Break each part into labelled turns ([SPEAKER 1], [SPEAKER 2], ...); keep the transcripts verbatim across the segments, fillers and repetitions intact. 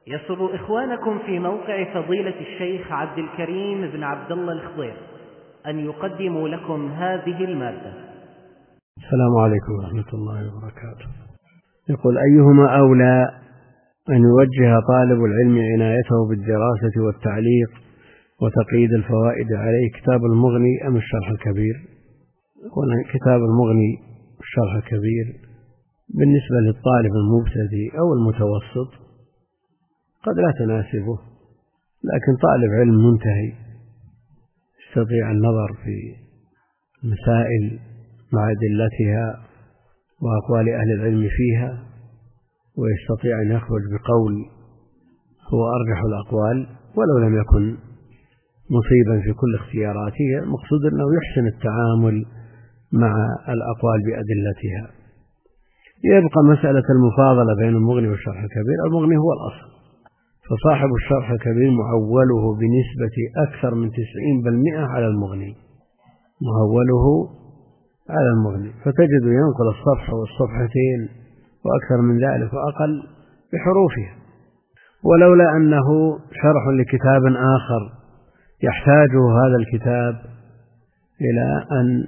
[SPEAKER 1] يسر إخوانكم في موقع فضيلة الشيخ عبد الكريم بن عبد الله الخضير أن يقدموا لكم هذه المادة.
[SPEAKER 2] السلام عليكم ورحمة الله وبركاته. يقول: أيهما أولى أن يوجه طالب العلم عنايته بالدراسة والتعليق وتقييد الفوائد عليه، كتاب المغني أم الشرح الكبير؟ يقول: كتاب المغني الشرح الكبير بالنسبة للطالب المبتدئ أو المتوسط قد لا تناسبه، لكن طالب علم منتهي يستطيع النظر في المسائل مع أدلتها وأقوال أهل العلم فيها، ويستطيع أن يخرج بقول هو أرجح الأقوال ولو لم يكن مصيبا في كل اختياراته. المقصود أنه يحسن التعامل مع الأقوال بأدلتها. يبقى مسألة المفاضلة بين المغني والشرح الكبير. المغني هو الأصل، فصاحب الشرح الكبير معوله بنسبة أكثر من تسعين بالمئة على المغني، معوله على المغني، فتجد ينقل الصفحة والصفحتين وأكثر من ذلك وأقل بحروفها، ولولا أنه شرح لكتاب آخر يحتاجه هذا الكتاب إلى أن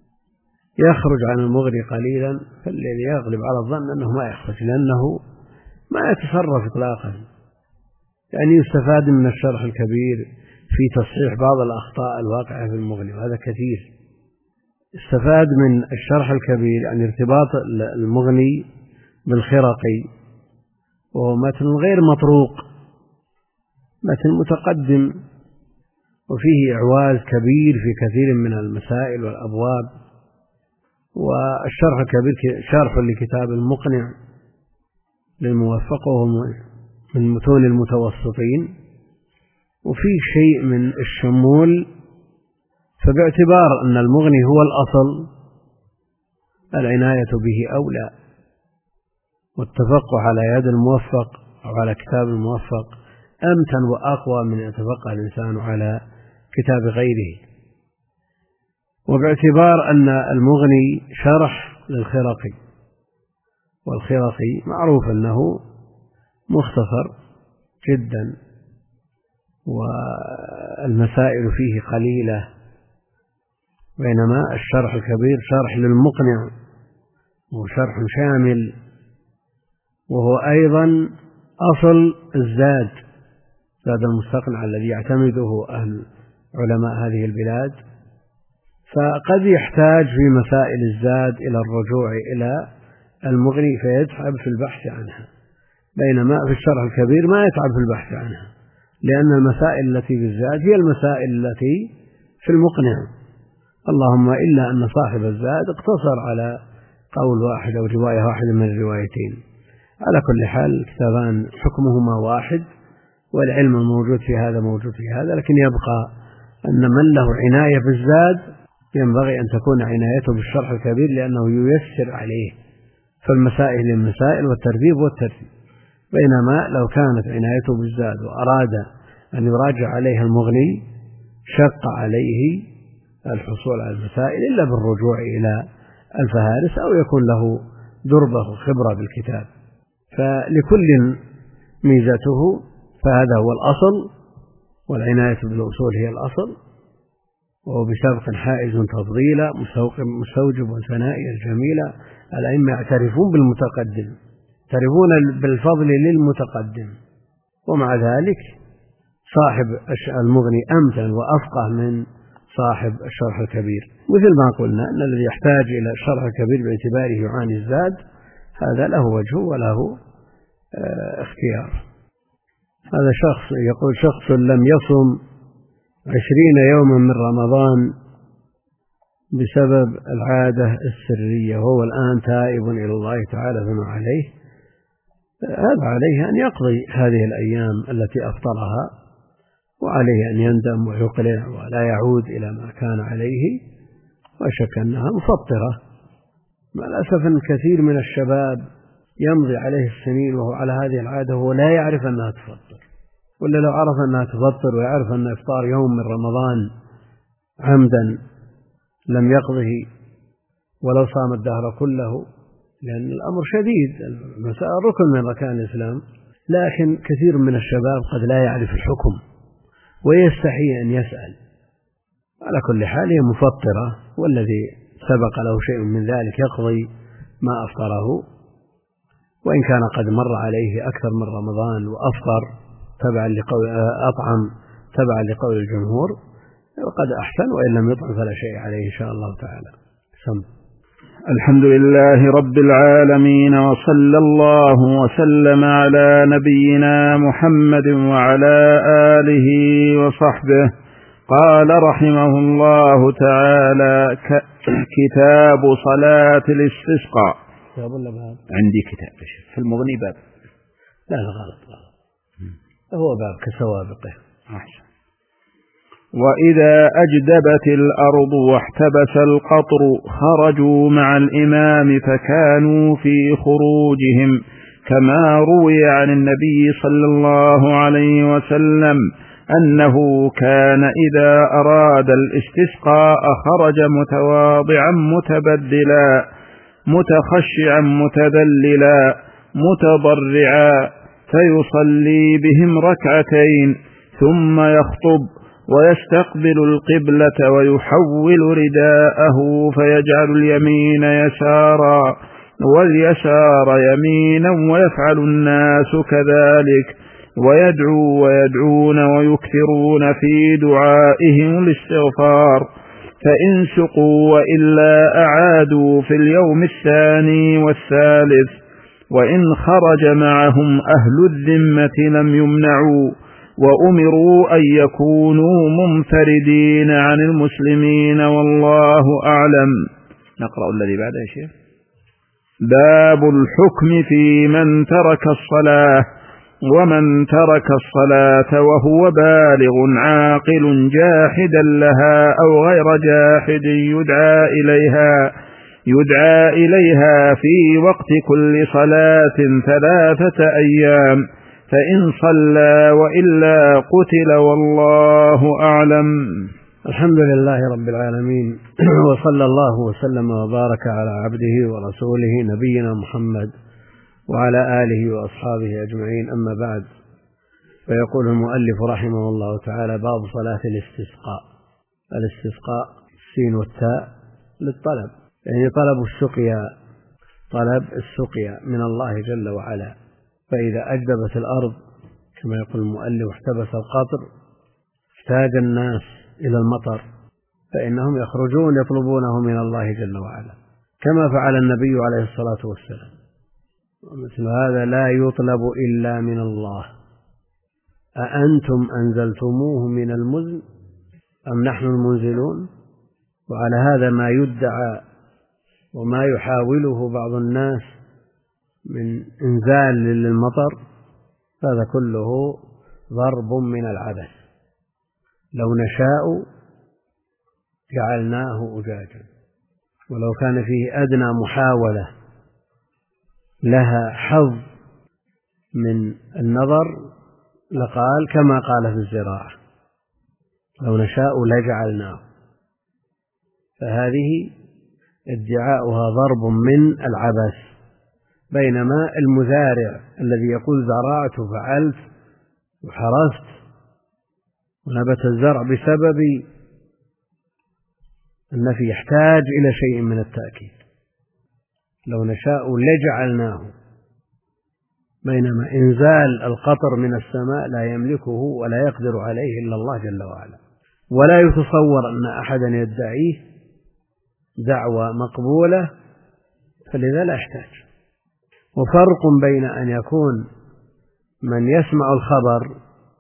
[SPEAKER 2] يخرج عن المغني قليلا، فالذي يغلب على الظن أنه ما يخرج، لأنه ما يتصرف إطلاقا. يعني يستفاد من الشرح الكبير في تصحيح بعض الأخطاء الواقعة في المغني، وهذا كثير. استفاد من الشرح الكبير يعني ارتباط المغني بالخرقي، وهو متن غير مطروق، متن متقدم وفيه إعواز كبير في كثير من المسائل والأبواب. والشرح الكبير شرح لكتاب المقنع للموفق، وهو من متون المتوسطين، وفيه شيء من الشمول. فباعتبار أن المغني هو الأصل العناية به أولى، والتفقه على يد الموفق أو على كتاب الموفق أمتن وأقوى من أن يتفقه الإنسان على كتاب غيره. وباعتبار أن المغني شرح للخرقي، والخرقي معروف أنه مختصر جدا والمسائل فيه قليلة، بينما الشرح الكبير شرح للمقنع وشرح شامل، وهو أيضا أصل الزاد، زاد المستقنع الذي يعتمده أهل علماء هذه البلاد. فقد يحتاج في مسائل الزاد إلى الرجوع إلى المغني فيتعب في البحث عنها، بينما في الشرح الكبير ما يتعب في البحث عنها، لأن المسائل التي في الزاد هي المسائل التي في المقنع، اللهم إلا أن صاحب الزاد اقتصر على قول واحد أو رواية واحدة من الروايتين. على كل حال الكتابان حكمهما واحد، والعلم الموجود في هذا موجود في هذا، لكن يبقى أن من له عناية بالزاد ينبغي أن تكون عنايته بالشرح الكبير، لأنه ييسر عليه، فالمسائل للمسائل والترتيب والترتيب. بينما لو كانت عنايته بالزاد وأراد أن يراجع عليها المغني شق عليه الحصول على المسائل إلا بالرجوع إلى الفهارس، أو يكون له دربة خبرة بالكتاب. فلكل ميزته، فهذا هو الأصل، والعناية بالأصول هي الأصل، وهو بسبق حائز تفضيلا مستوجب ثنائي الجميلة. الأئمة يعترفون بالمتقدم، يعترفون بالفضل للمتقدم، ومع ذلك صاحب المغني أمتن وأفقه من صاحب الشرح الكبير. مثل ما قلنا أن الذي يحتاج إلى الشرح الكبير باعتباره يعاني الزاد هذا له وجه وله اه اختيار. هذا شخص يقول: شخص لم يصم عشرين يوما من رمضان بسبب العادة السرية، وهو الآن تائب إلى الله تعالى، فما عليه؟ هذا عليه أن يقضي هذه الأيام التي أفطرها، وعليه أن يندم ويقلع ولا يعود إلى ما كان عليه، وشك أنها مفطرة. مع الأسف أن كثير من الشباب يمضي عليه السنين وهو على هذه العادة وهو لا يعرف أنها تفطر، ولا لو عرف أنها تفطر ويعرف أن إفطار يوم من رمضان عمدا لم يقضه ولو صام الدهر كله، لأن الأمر شديد. المسألة ركن من أركان الإسلام، لكن كثير من الشباب قد لا يعرف الحكم ويستحي أن يسأل. على كل حال هي مفطرة، والذي سبق له شيء من ذلك يقضي ما أفطره، وإن كان قد مر عليه أكثر من رمضان وأفطر تبعا لقول أطعم تبعا لقول الجمهور وقد أحسن، وإن لم يطعم فلا شيء عليه إن شاء الله تعالى. سم.
[SPEAKER 3] الحمد لله رب العالمين، وصلى الله وسلم على نبينا محمد وعلى آله وصحبه. قال رحمه الله تعالى: كتاب صلاة الاستسقاء. عندي كتاب في المغني باب.
[SPEAKER 2] لا لا غلط غلط، هو باب كسوابقه.
[SPEAKER 3] أحسن. وإذا أجدبت الأرض واحتبس القطر خرجوا مع الإمام فكانوا في خروجهم، كما روي عن النبي صلى الله عليه وسلم أنه كان إذا أراد الاستسقاء خرج متواضعا متبدلا متخشعا متذللا متضرعا، فيصلي بهم ركعتين ثم يخطب ويستقبل القبلة ويحول رداءه فيجعل اليمين يسارا واليسار يمينا، ويفعل الناس كذلك، ويدعو ويدعون ويكثرون في دعائهم الاستغفار، فإن سقوا وإلا أعادوا في اليوم الثاني والثالث، وإن خرج معهم أهل الذمة لم يمنعوا، وأمروا أن يكونوا منفردين عن المسلمين، والله أعلم. نقرأ الذي بعد يا شيخ. باب الحكم في من ترك الصلاة. ومن ترك الصلاة وهو بالغ عاقل جاحدا لها أو غير جاحد يدعى إليها يدعى إليها في وقت كل صلاة ثلاثة أيام، فإن صلى وإلا قتل، والله أعلم.
[SPEAKER 2] الحمد لله رب العالمين، وصلى الله وسلم وبارك على عبده ورسوله نبينا محمد وعلى آله وأصحابه أجمعين، أما بعد. فيقول المؤلف رحمه الله تعالى: باب صلاة الاستسقاء. الاستسقاء السين والتاء للطلب، يعني طلب السقيا طلب السقيا من الله جل وعلا. فإذا أجدبت الأرض كما يقول المؤلف واحتبس القطر احتاج الناس إلى المطر، فإنهم يخرجون يطلبونه من الله جل وعلا، كما فعل النبي عليه الصلاة والسلام. ومثل هذا لا يطلب إلا من الله. أأنتم أنزلتموه من المزن أم نحن المنزلون؟ وعلى هذا ما يدعى وما يحاوله بعض الناس من إنزال للمطر، هذا كله ضرب من العبث. لو نشاء جعلناه أجاجا، ولو كان فيه أدنى محاولة لها حظ من النظر لقال كما قال في الزراعة: لو نشاء لجعلناه. فهذه ادعاؤها ضرب من العبث، بينما المزارع الذي يقول زرعت وفعلت وحرثت ونبت الزرع بسبب النفي يحتاج إلى شيء من التأكيد: لو نشاء لجعلناه. بينما إنزال القطر من السماء لا يملكه ولا يقدر عليه إلا الله جل وعلا، ولا يتصور أن أحدا يدعيه دعوة مقبولة، فلذا لا يحتاج. وفرق بين أن يكون من يسمع الخبر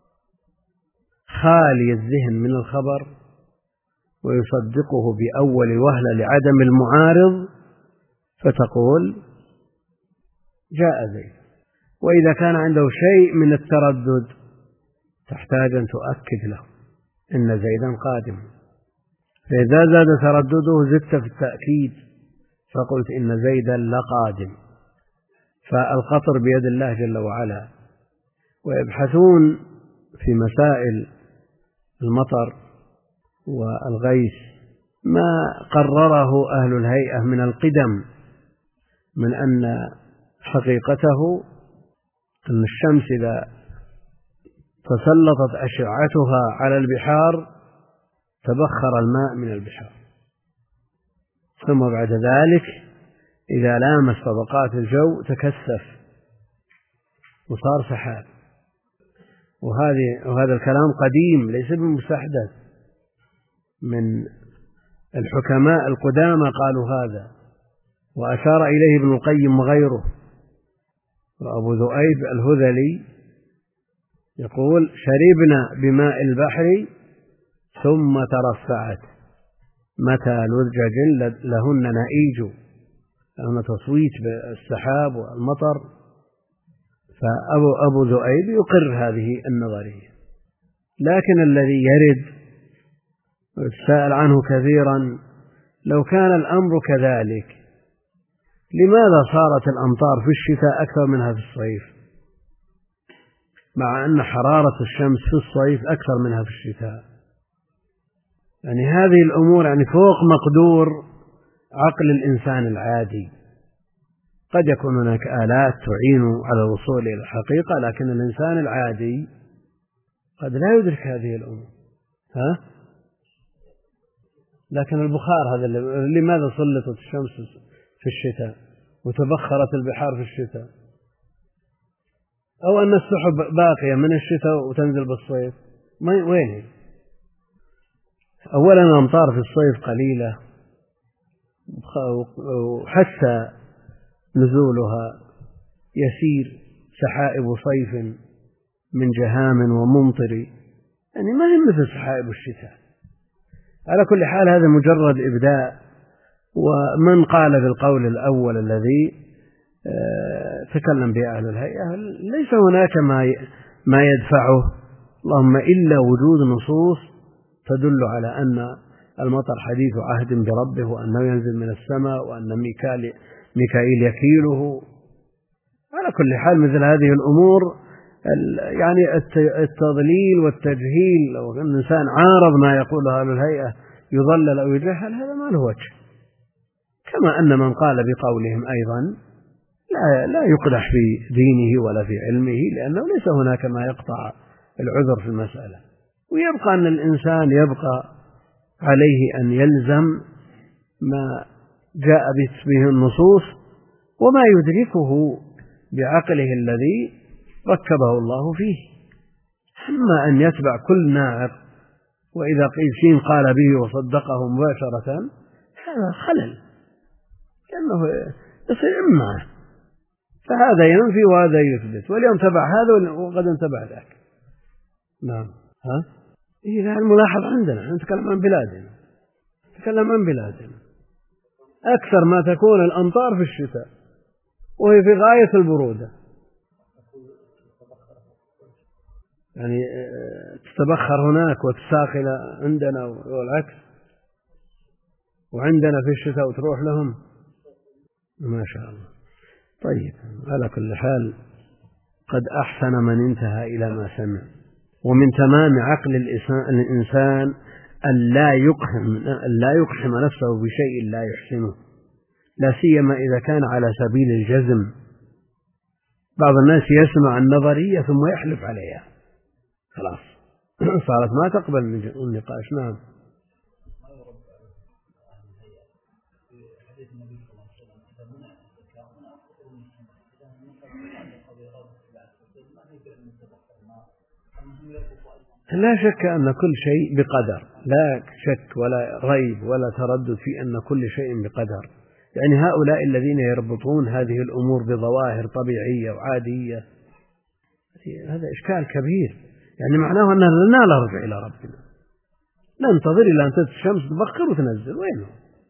[SPEAKER 2] خالي الذهن من الخبر ويصدقه بأول وهلة لعدم المعارض فتقول جاء زيد، وإذا كان عنده شيء من التردد تحتاج أن تؤكد له إن زيدا قادم، فإذا زاد تردده زدت في التأكيد فقلت إن زيدا لقادم. فالقطر بيد الله جل وعلا. ويبحثون في مسائل المطر والغيث ما قرره أهل الهيئة من القدم، من أن حقيقته أن الشمس إذا تسلطت أشعتها على البحار تبخر الماء من البحار، ثم بعد ذلك إذا لامس طبقات الجو تكثف وصار سحاب. وهذه وهذا الكلام قديم ليس بمستحدث، من الحكماء القدامى قالوا هذا، وأشار إليه ابن القيم وغيره. وأبو ذؤيب الهذلي يقول: شربنا بماء البحر ثم ترفعت، متى لجج لهن نئيج، لهن تصويت بالسحاب والمطر. فأبو أبو ذؤيب يقر هذه النظرية. لكن الذي يرد والسائل عنه كثيرا: لو كان الأمر كذلك لماذا صارت الأمطار في الشتاء أكثر منها في الصيف، مع أن حرارة الشمس في الصيف أكثر منها في الشتاء؟ يعني هذه الأمور يعني فوق مقدور عقل الإنسان العادي. قد يكون هناك آلات تعين على الوصول إلى الحقيقة، لكن الإنسان العادي قد لا يدرك هذه الأمور. ها؟ لكن البخار هذا، لماذا سلطت الشمس في الشتاء وتبخرت البحار في الشتاء، أو أن السحب باقية من الشتاء وتنزل بالصيف؟ وين هي؟ أولا الأمطار في الصيف قليلة، وحتى نزولها يسير، سحائب صيف من جهام وممطر، يعني ما هي مثل سحائب الشتاء. على كل حال هذا مجرد إبداء. ومن قال بالقول الأول الذي تكلم به أهل الهيئة ليس هناك ما يدفعه، اللهم إلا وجود نصوص تدل على أن المطر حديث عهد بربه، وأنه ينزل من السماء، وأن ميكائيل ميكائيل يكيله. على كل حال مثل هذه الأمور يعني التضليل والتجهيل، لو أن الإنسان عارض ما يقوله أهل الهيئة يضلل أو يجهل، هذا ما له وجه. كما أن من قال بقولهم أيضا لا, لا يقدح في دينه ولا في علمه، لأنه ليس هناك ما يقطع العذر في المسألة. ويبقى أن الإنسان يبقى عليه أن يلزم ما جاء به النصوص وما يدركه بعقله الذي ركبه الله فيه. أما أن يتبع كل ناعق، وإذا قيل شيء قال به وصدقه مباشرة، هذا خلل، لأنه يصير معه، فهذا ينفي وهذا يثبت، واليوم تبع هذا وقد انتبع ذاك. نعم. ها؟ إذا الملاحظ عندنا، نتكلم عن بلادنا، نتكلم عن بلادنا أكثر ما تكون الأمطار في الشتاء وهي في غاية البرودة، يعني تتبخر هناك وتساقل عندنا والعكس، وعندنا في الشتاء وتروح لهم، ما شاء الله. طيب، على كل حال قد أحسن من انتهى إلى ما سمع. ومن تمام عقل الإنسان أن لا يقحم, أن لا يقحم نفسه بشيء لا يحسنه، لا سيما إذا كان على سبيل الجزم. بعض الناس يسمع النظرية ثم يحلف عليها، خلاص صارت ما تقبل النقاش. نعم. لا شك أن كل شيء بقدر، لا شك ولا ريب ولا تردد في أن كل شيء بقدر. يعني هؤلاء الذين يربطون هذه الأمور بظواهر طبيعية وعادية، هذا إشكال كبير. يعني معناه أننا لا نرجع إلى ربنا، لا ننتظر إلى أن تأتي الشمس تبخر وتنزل. وينه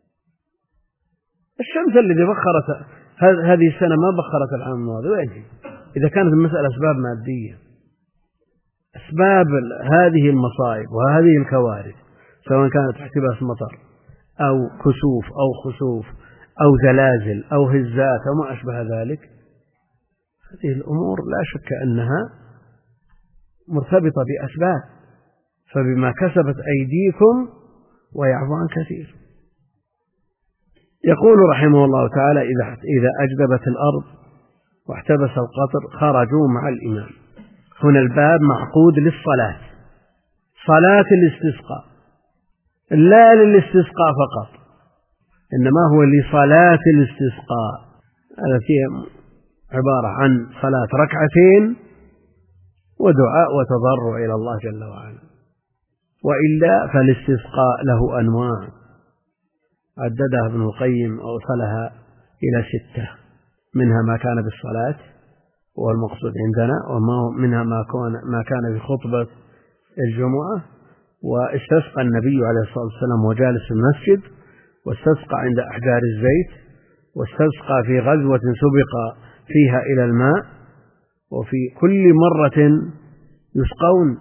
[SPEAKER 2] الشمس اللي بخرت هذه السنة ما بخرت العام الماضي؟ وينه؟ إذا كانت المسألة أسباب مادية، أسباب هذه المصائب وهذه الكوارث، سواء كانت احتباس مطر أو كسوف أو خسوف أو زلازل أو هزات أو ما أشبه ذلك، هذه الأمور لا شك أنها مرتبطة بأسباب، فبما كسبت أيديكم ويعفو عن كثير. يقول رحمه الله تعالى: إذا أجدبت الأرض واحتبس القطر خرجوا مع الإمام. هنا الباب معقود للصلاة، صلاة الاستسقاء، لا للاستسقاء فقط، إنما هو لصلاة الاستسقاء التي عبارة عن صلاة ركعتين ودعاء وتضرع إلى الله جل وعلا. وإلا فالاستسقاء له أنواع عددها ابن القيم أوصلها إلى ستة، منها ما كان بالصلاة وهو المقصود عندنا، ومنها ما كان في خطبة الجمعة، واستسقى النبي عليه الصلاة والسلام وجالس في المسجد، واستسقى عند أحجار الزيت، واستسقى في غزوة سبق فيها إلى الماء، وفي كل مرة يسقون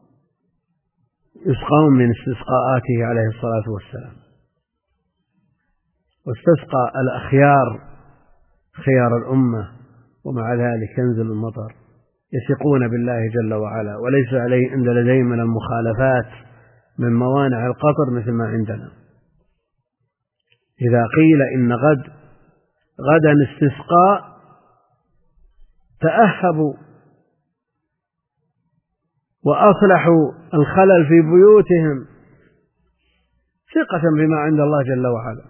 [SPEAKER 2] يسقون من استسقاءاته عليه الصلاة والسلام. واستسقى الأخيار خيار الأمة، ومع ذلك ينزل المطر، يثقون بالله جل وعلا، وليس عليه عند لديهم من المخالفات من موانع القطر مثل ما عندنا. إذا قيل إن غد غدا استسقاء تأهبوا وأصلحوا الخلل في بيوتهم ثقة بما عند الله جل وعلا،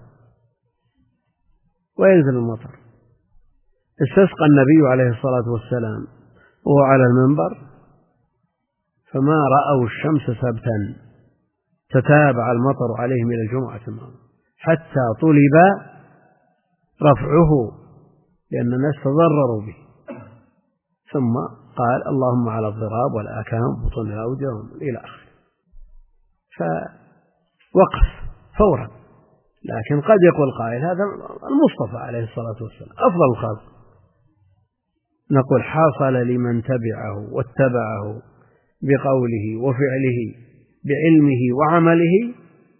[SPEAKER 2] وينزل المطر. استسقى النبي عليه الصلاة والسلام وهو على المنبر، فما رأوا الشمس سبتا، تتابع المطر عليهم إلى الجمعة الماضية حتى طلب رفعه لأن الناس تضرروا به، ثم قال اللهم على الضراب والآكام بطون الأودية إلى آخره، فوقف فورا. لكن قد يقول قائل هذا المصطفى عليه الصلاة والسلام أفضل الخلق، نقول حصل لمن تبعه واتبعه بقوله وفعله بعلمه وعمله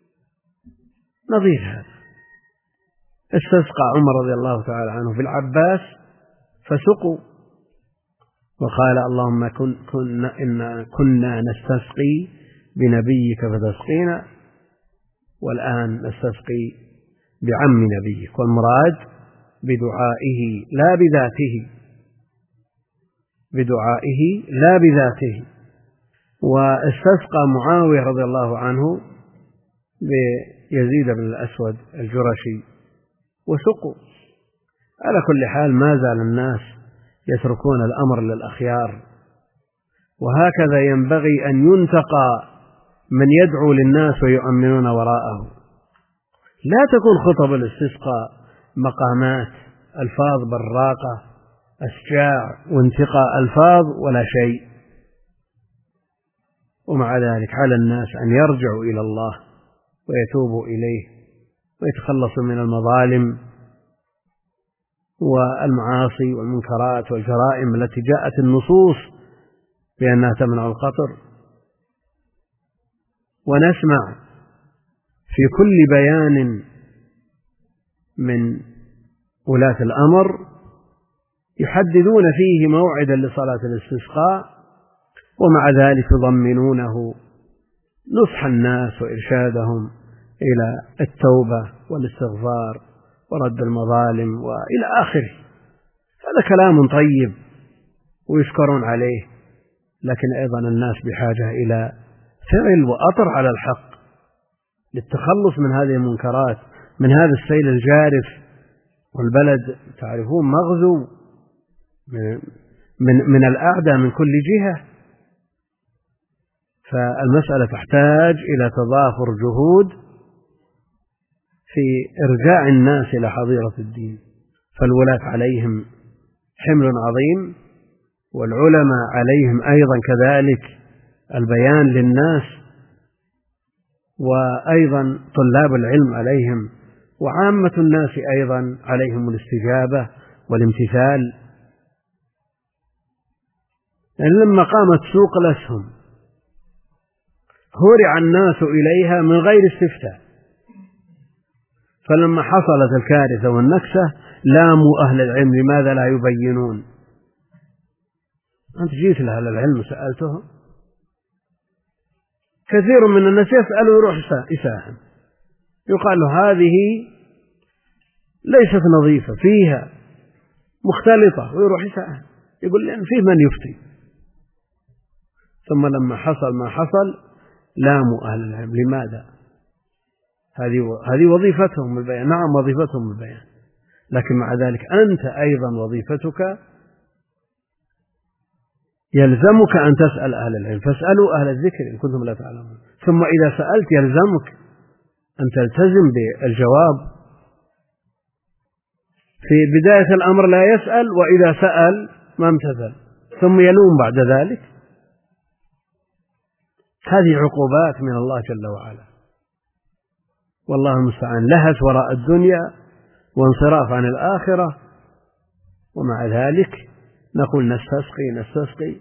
[SPEAKER 2] نظير هذا. استسقى عمر رضي الله تعالى عنه في العباس فسقوا، وقال اللهم كن كنا, إن كنا نستسقي بنبيك فتسقينا، والآن نستسقي بعم نبيك، والمراد بدعائه لا بذاته، بدعائه لا بذاته. واستسقى معاوية رضي الله عنه بيزيد بن الأسود الجرشي وسقوا. على كل حال ما زال الناس يتركون الأمر للأخيار، وهكذا ينبغي أن ينتقى من يدعو للناس ويؤمنون وراءه. لا تكون خطب الاستسقاء مقامات ألفاظ براقة أشجاع وانتقاء ألفاظ ولا شيء. ومع ذلك على الناس أن يرجعوا إلى الله ويتوبوا إليه ويتخلصوا من المظالم والمعاصي والمنكرات والجرائم التي جاءت النصوص بأنها تمنع القطر. ونسمع في كل بيان من ولاة الأمر يحددون فيه موعدا لصلاة الاستسقاء، ومع ذلك يضمنونه نصح الناس وإرشادهم إلى التوبة والاستغفار ورد المظالم وإلى آخره. هذا كلام طيب ويشكرون عليه، لكن أيضا الناس بحاجة إلى فعل وأطر على الحق للتخلص من هذه المنكرات، من هذا السيل الجارف. والبلد تعرفون مغزو من, من الأعداء من كل جهة، فالمسألة تحتاج إلى تضافر جهود في إرجاع الناس إلى حظيرة الدين. فالولاة عليهم حمل عظيم، والعلماء عليهم أيضا كذلك البيان للناس، وأيضا طلاب العلم عليهم، وعامة الناس أيضا عليهم الاستجابة والامتثال. يعني لما قامت سوق الأسهم هرع الناس إليها من غير استفتاء، فلما حصلت الكارثة والنكسة لاموا أهل العلم لماذا لا يبينون. أنت جيت لأهل العلم وسألتهم، كثير من الناس يسأل ويروح يساهم، يقال له هذه ليست نظيفة، فيها مختلطة ويروح يسأل يقول لأن فيه من يفتي. ثم لما حصل ما حصل لاموا أهل العلم. لماذا؟ هذه هذه وظيفتهم البيان. نعم وظيفتهم البيان، لكن مع ذلك أنت أيضا وظيفتك يلزمك أن تسأل أهل العلم، فاسألوا أهل الذكر إن كنتم لا تعلمون. ثم إذا سألت يلزمك أن تلتزم بالجواب. في بداية الأمر لا يسأل، وإذا سأل ما امتثل ثم يلوم بعد ذلك. هذه عقوبات من الله جل وعلا، والله المستعان. لهث وراء الدنيا وانصراف عن الآخرة، ومع ذلك نقول نستسقي نستسقي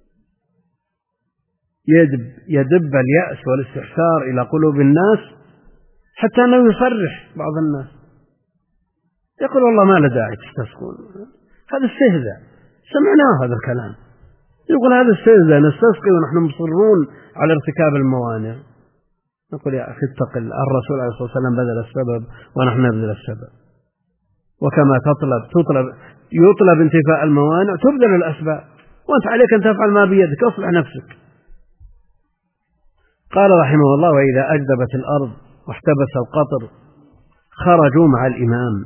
[SPEAKER 2] يدب, يدب اليأس والاستحسار إلى قلوب الناس، حتى أنه يصرح بعض الناس يقول والله ما له داعي تستسقون، هذا استهزاء. سمعناه هذا الكلام، يقول هذا استهزاء، نستسقي ونحن مصرون على ارتكاب الموانع. نقول يا أخي اتق الله، الرسول عليه الصلاة والسلام بذل السبب ونحن نبذل السبب، وكما تطلب تطلب يطلب انتفاء الموانع تبذل الأسباب، وأنت عليك أن تفعل ما بيدك، أصلح نفسك. قال رحمه الله: وإذا أجدبت الأرض واحتبس القطر خرجوا مع الإمام،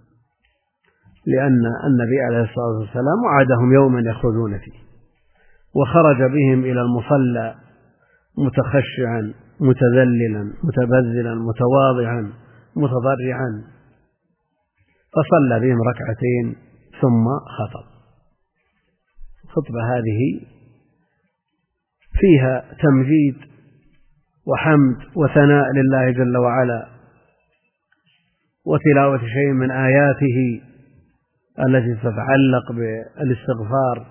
[SPEAKER 2] لأن النبي عليه الصلاة والسلام وعدهم يوما يخرجون فيه، وخرج بهم إلى المصلى متخشعا متذللا متبذلا متواضعا متضرعا، فصلى بهم ركعتين ثم خطب. الخطبة هذه فيها تمجيد وحمد وثناء لله جل وعلا، وتلاوة شيء من آياته التي تتعلق بالاستغفار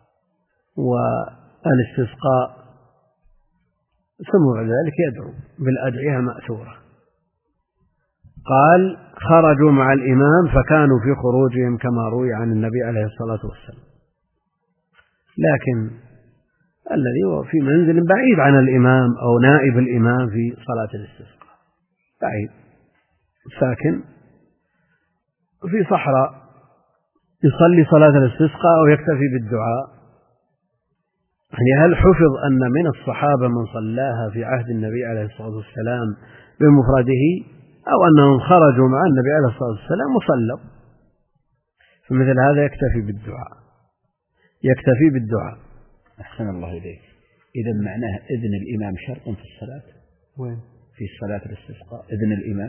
[SPEAKER 2] والاستسقاء، ثم بعد ذلك يدعو بالأدعية المأثورة. قال: خرجوا مع الإمام فكانوا في خروجهم كما روي عن النبي عليه الصلاة والسلام. لكن الذي هو في منزل بعيد عن الإمام أو نائب الإمام في صلاة الاستسقاء، بعيد ساكن في صحراء، يصلي صلاة الاستسقاء أو يكتفي بالدعاء. يعني هل حفظ أن من الصحابة من صلاها في عهد النبي عليه الصلاة والسلام بمفرده، أو أنهم خرجوا مع النبي عليه الصلاة والسلام وصلوا؟ فمثل هذا يكتفي بالدعاء، يكتفي بالدعاء.
[SPEAKER 4] أحسن الله إليك. إذا معناه إذن الإمام شرط في الصلاة؟
[SPEAKER 2] وين؟
[SPEAKER 4] في صلاة الاستسقاء إذن الإمام؟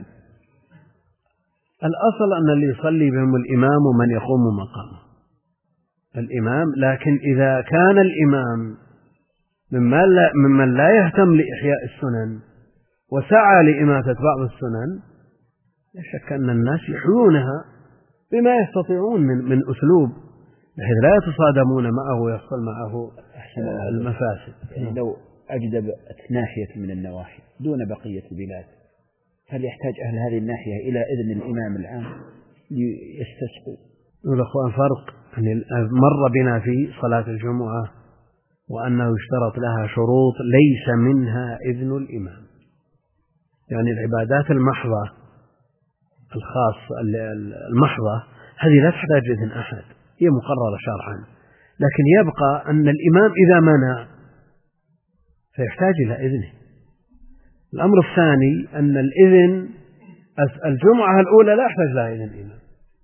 [SPEAKER 2] الأصل أن اللي يصلي بهم الإمام ومن يقوم مقامه الإمام، لكن إذا كان الإمام ممن لا, ممن لا يهتم لإحياء السنن وسعى لإماتة بعض السنن، لا شك أن الناس يحيونها بما يستطيعون من, من أسلوب، بحيث لا يتصادمون معه ويحصل معه المفاسد.
[SPEAKER 4] يعني لو أجدبت ناحية من النواحي دون بقية البلاد، هل يحتاج أهل هذه الناحية إلى إذن الإمام العام ليستسقوا؟
[SPEAKER 2] يقول أخوان فرق. يعني مر بنا في صلاة الجمعة وأنه يشترط لها شروط ليس منها إذن الإمام. يعني العبادات المحضة الخاصة المحضة هذه لا تحتاج إذن أحد، هي مقررة شرعا، لكن يبقى أن الإمام إذا منع فيحتاج إلى إذنه. الأمر الثاني أن الإذن الجمعة الأولى لا يحتاج لها إذن الإمام،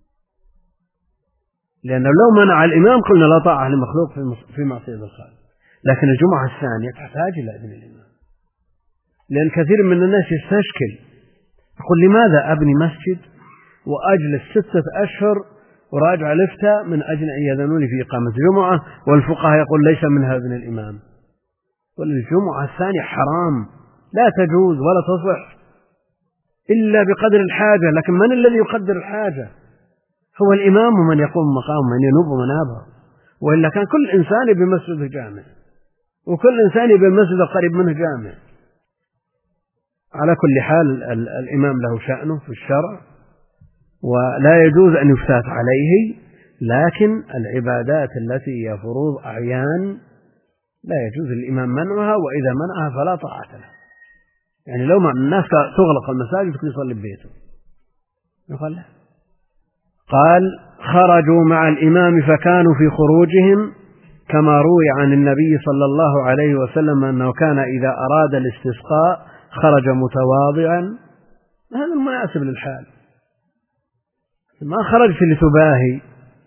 [SPEAKER 2] لأنه لو منع الإمام قلنا لا طاعة لمخلوق في معصية الخالق، لكن الجمعة الثانية تحتاج إلى إذن الإمام، لأن كثير من الناس يستشكل يقول لماذا أبني مسجد وأجلس ستة أشهر وراجع الإفتاء من أجل أن يأذنوني في إقامة جمعة، والفقهاء يقول ليس منها إذن الإمام. والجمعة الثانية حرام لا تجوز ولا تصح إلا بقدر الحاجة، لكن من الذي يقدر الحاجة؟ هو الإمام ومن يقوم مقام من ينوب منابه، وإلا كان كل إنسان بمسجد جامع وكل إنسان بالمسجد القريب منه جامع. على كل حال الإمام له شأنه في الشرع ولا يجوز أن يفتات عليه، لكن العبادات التي هي فروض أعيان لا يجوز الإمام منعها، وإذا منعها فلا طاعة له. يعني لو مع الناس تغلق المساجد كل يصلي ببيته يقول لا. قال خرجوا مع الإمام فكانوا في خروجهم، كما روي عن النبي صلى الله عليه وسلم أنه كان إذا أراد الاستسقاء خرج متواضعا. هذا مناسب للحال، ما خرجت لتباهي،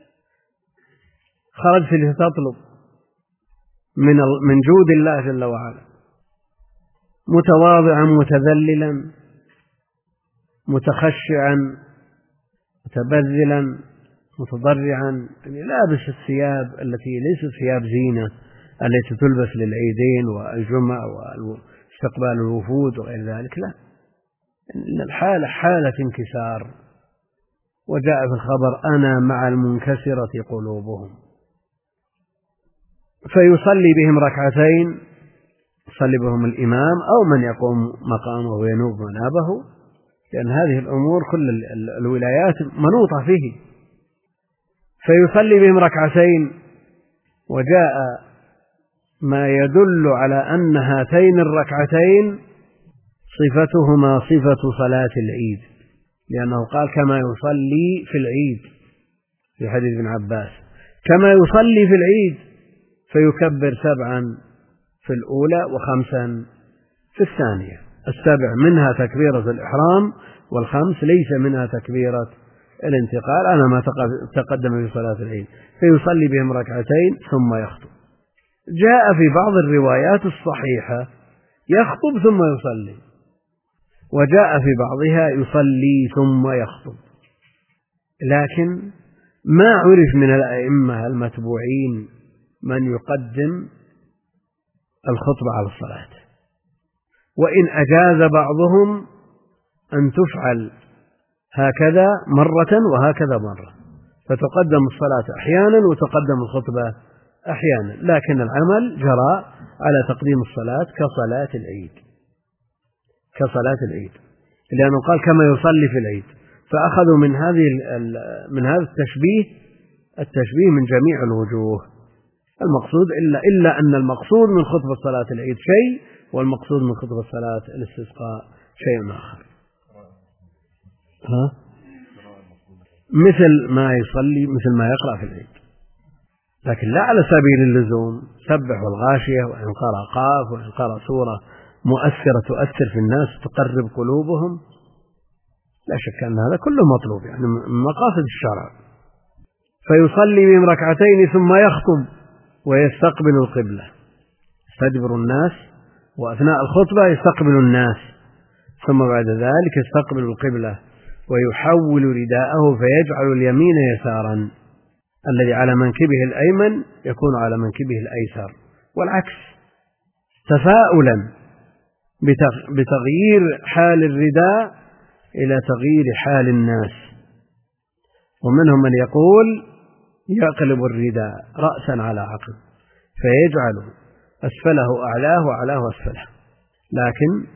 [SPEAKER 2] خرجت لتطلب من من جود الله جل وعلا، متواضعا متذللا متخشعا متبذلا متضرعا، يعني لابس الثياب التي ليست ثياب زينة التي تلبس للعيدين والجمع واستقبال الوفود وغير ذلك، لا، إن الحالة حالة انكسار. وجاء في الخبر أنا مع المنكسرة قلوبهم. فيصلي بهم ركعتين، يصلي بهم الإمام أو من يقوم مقامه وينوب منابه، لأن هذه الأمور كل الولايات منوطة فيه. فيصلي بهم ركعتين، وجاء ما يدل على أن هاتين الركعتين صفتهما صفة صلاة العيد، لأنه قال كما يصلي في العيد في حديث ابن عباس، كما يصلي في العيد، فيكبر سبعا في الأولى وخمسا في الثانية. السبع منها تكبيرة الإحرام، والخمس ليس منها تكبيرة الانتقال على ما تقدم في صلاة العيد. فيصلي بهم ركعتين ثم يخطب. جاء في بعض الروايات الصحيحة يخطب ثم يصلي، وجاء في بعضها يصلي ثم يخطب. لكن ما عرف من الأئمة المتبوعين من يقدم الخطبة على الصلاة، وإن أجاز بعضهم أن تفعل هكذا مرة وهكذا مرة، فتقدم الصلاة أحيانا وتقدم الخطبة أحيانا، لكن العمل جرى على تقديم الصلاة كصلاة العيد كصلاة العيد لأنه قال كما يصلي في العيد. فأخذوا من هذه من هذا التشبيه التشبيه من جميع الوجوه. المقصود إلا إلا أن المقصود من خطبة صلاة العيد شيء، والمقصود من خطبة صلاة الاستسقاء شيء آخر. ها؟ مثل ما يصلي مثل ما يقرأ في العيد، لكن لا على سبيل اللزوم. سبح والغاشية، وإن قرأ قاف، وإن قرأ سورة مؤثرة تؤثر في الناس تقرب قلوبهم، لا شك أن هذا كله مطلوب، يعني من مقاصد الشرع. فيصلي بهم ركعتين ثم يخطب ويستقبل القبلة، يستدبر الناس، وأثناء الخطبة يستقبل الناس، ثم بعد ذلك يستقبل القبلة ويحول رداءه فيجعل اليمين يسارا، الذي على منكبه الأيمن يكون على منكبه الأيسر، والعكس، تفاؤلا بتغيير حال الرداء إلى تغيير حال الناس. ومنهم من يقول يقلب الرداء رأسا على عقب فيجعل أسفله أعلاه وأعلاه أسفله، لكن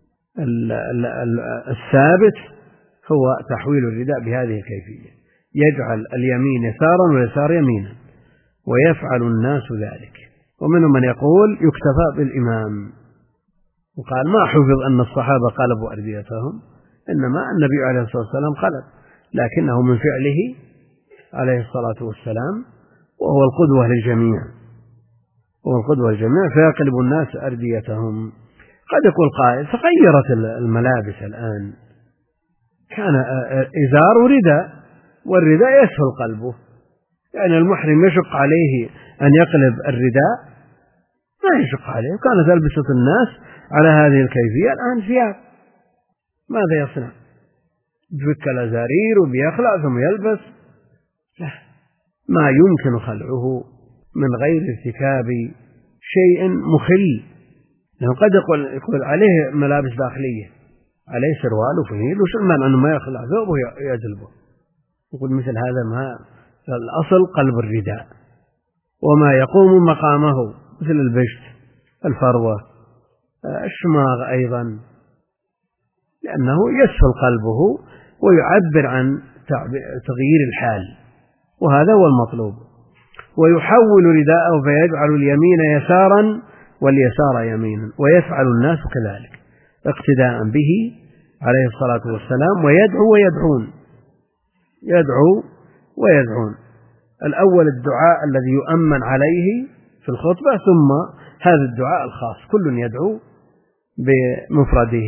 [SPEAKER 2] الثابت هو تحويل الرداء بهذه الكيفية، يجعل اليمين يسارا واليسار يمينا، ويفعل الناس ذلك. ومنهم من يقول يكتفى بالإمام، وقال ما حفظ أن الصحابة قلبوا أرديتهم، إنما النبي عليه الصلاة والسلام قلب، لكنه من فعله عليه الصلاة والسلام، وهو القدوة للجميع هو القدوة للجميع فيقلب الناس أرديتهم. قد يقول قائل تغيرت الملابس الآن، كان إزار ورداء، والرداء يسهل قلبه، يعني المحرم يشق عليه أن يقلب الرداء، ما يشق عليه، كانت ألبسة الناس على هذه الكيفية، الآن ثياب، ماذا يصنع؟ بفك الأزارير وبيخلع ثم يلبس، لا، ما يمكن خلعه من غير ارتكاب شيء مخل، لأنه قد يقول, يقول عليه ملابس داخلية، عليه سروال وفنيل وشلمان أنه ما يخلع ثوبه ويجلبه، يقول مثل هذا ما الأصل قلب الرداء، وما يقوم مقامه مثل البشت الفروة الشماغ أيضا، لأنه يسهل قلبه ويعبر عن تغيير الحال، وهذا هو المطلوب. ويحول رداءه فيجعل اليمين يسارا واليسار يمينا، ويفعل الناس كذلك اقتداء به عليه الصلاة والسلام. ويدعو ويدعون، يدعو ويدعون. الأول الدعاء الذي يؤمن عليه في الخطبة، ثم هذا الدعاء الخاص كل يدعو بمفرده.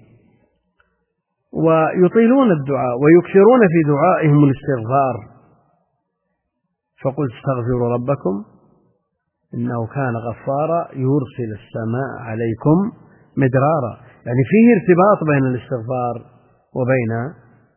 [SPEAKER 2] ويطيلون الدعاء ويكثرون في دعائهم الاستغفار. فقل استغفروا ربكم إنه كان غفارا يرسل السماء عليكم مدرارا. يعني فيه ارتباط بين الاستغفار وبين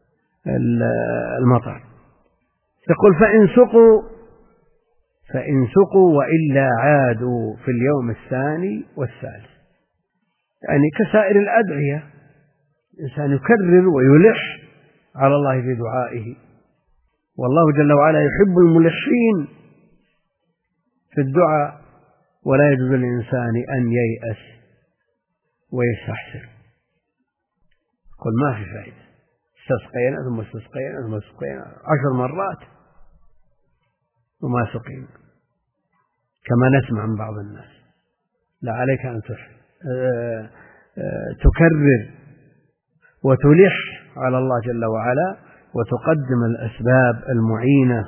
[SPEAKER 2] المطر. يقول فإن سقوا فإن سقوا وإلا عادوا في اليوم الثاني والثالث. يعني كسائر الأدعية، الإنسان يكرر ويلح على الله في دعائه، والله جل وعلا يحب الملحين في الدعاء، ولا يجوز للإنسان أن ييأس ويستحسر. قل ما في فائدة، استسقينا ثم استسقينا ثم استسقينا عشر مرات وما سقينا، كما نسمع من بعض الناس. لا، عليك أن تكرر وتلح على الله جل وعلا، وتقدم الأسباب المعينة،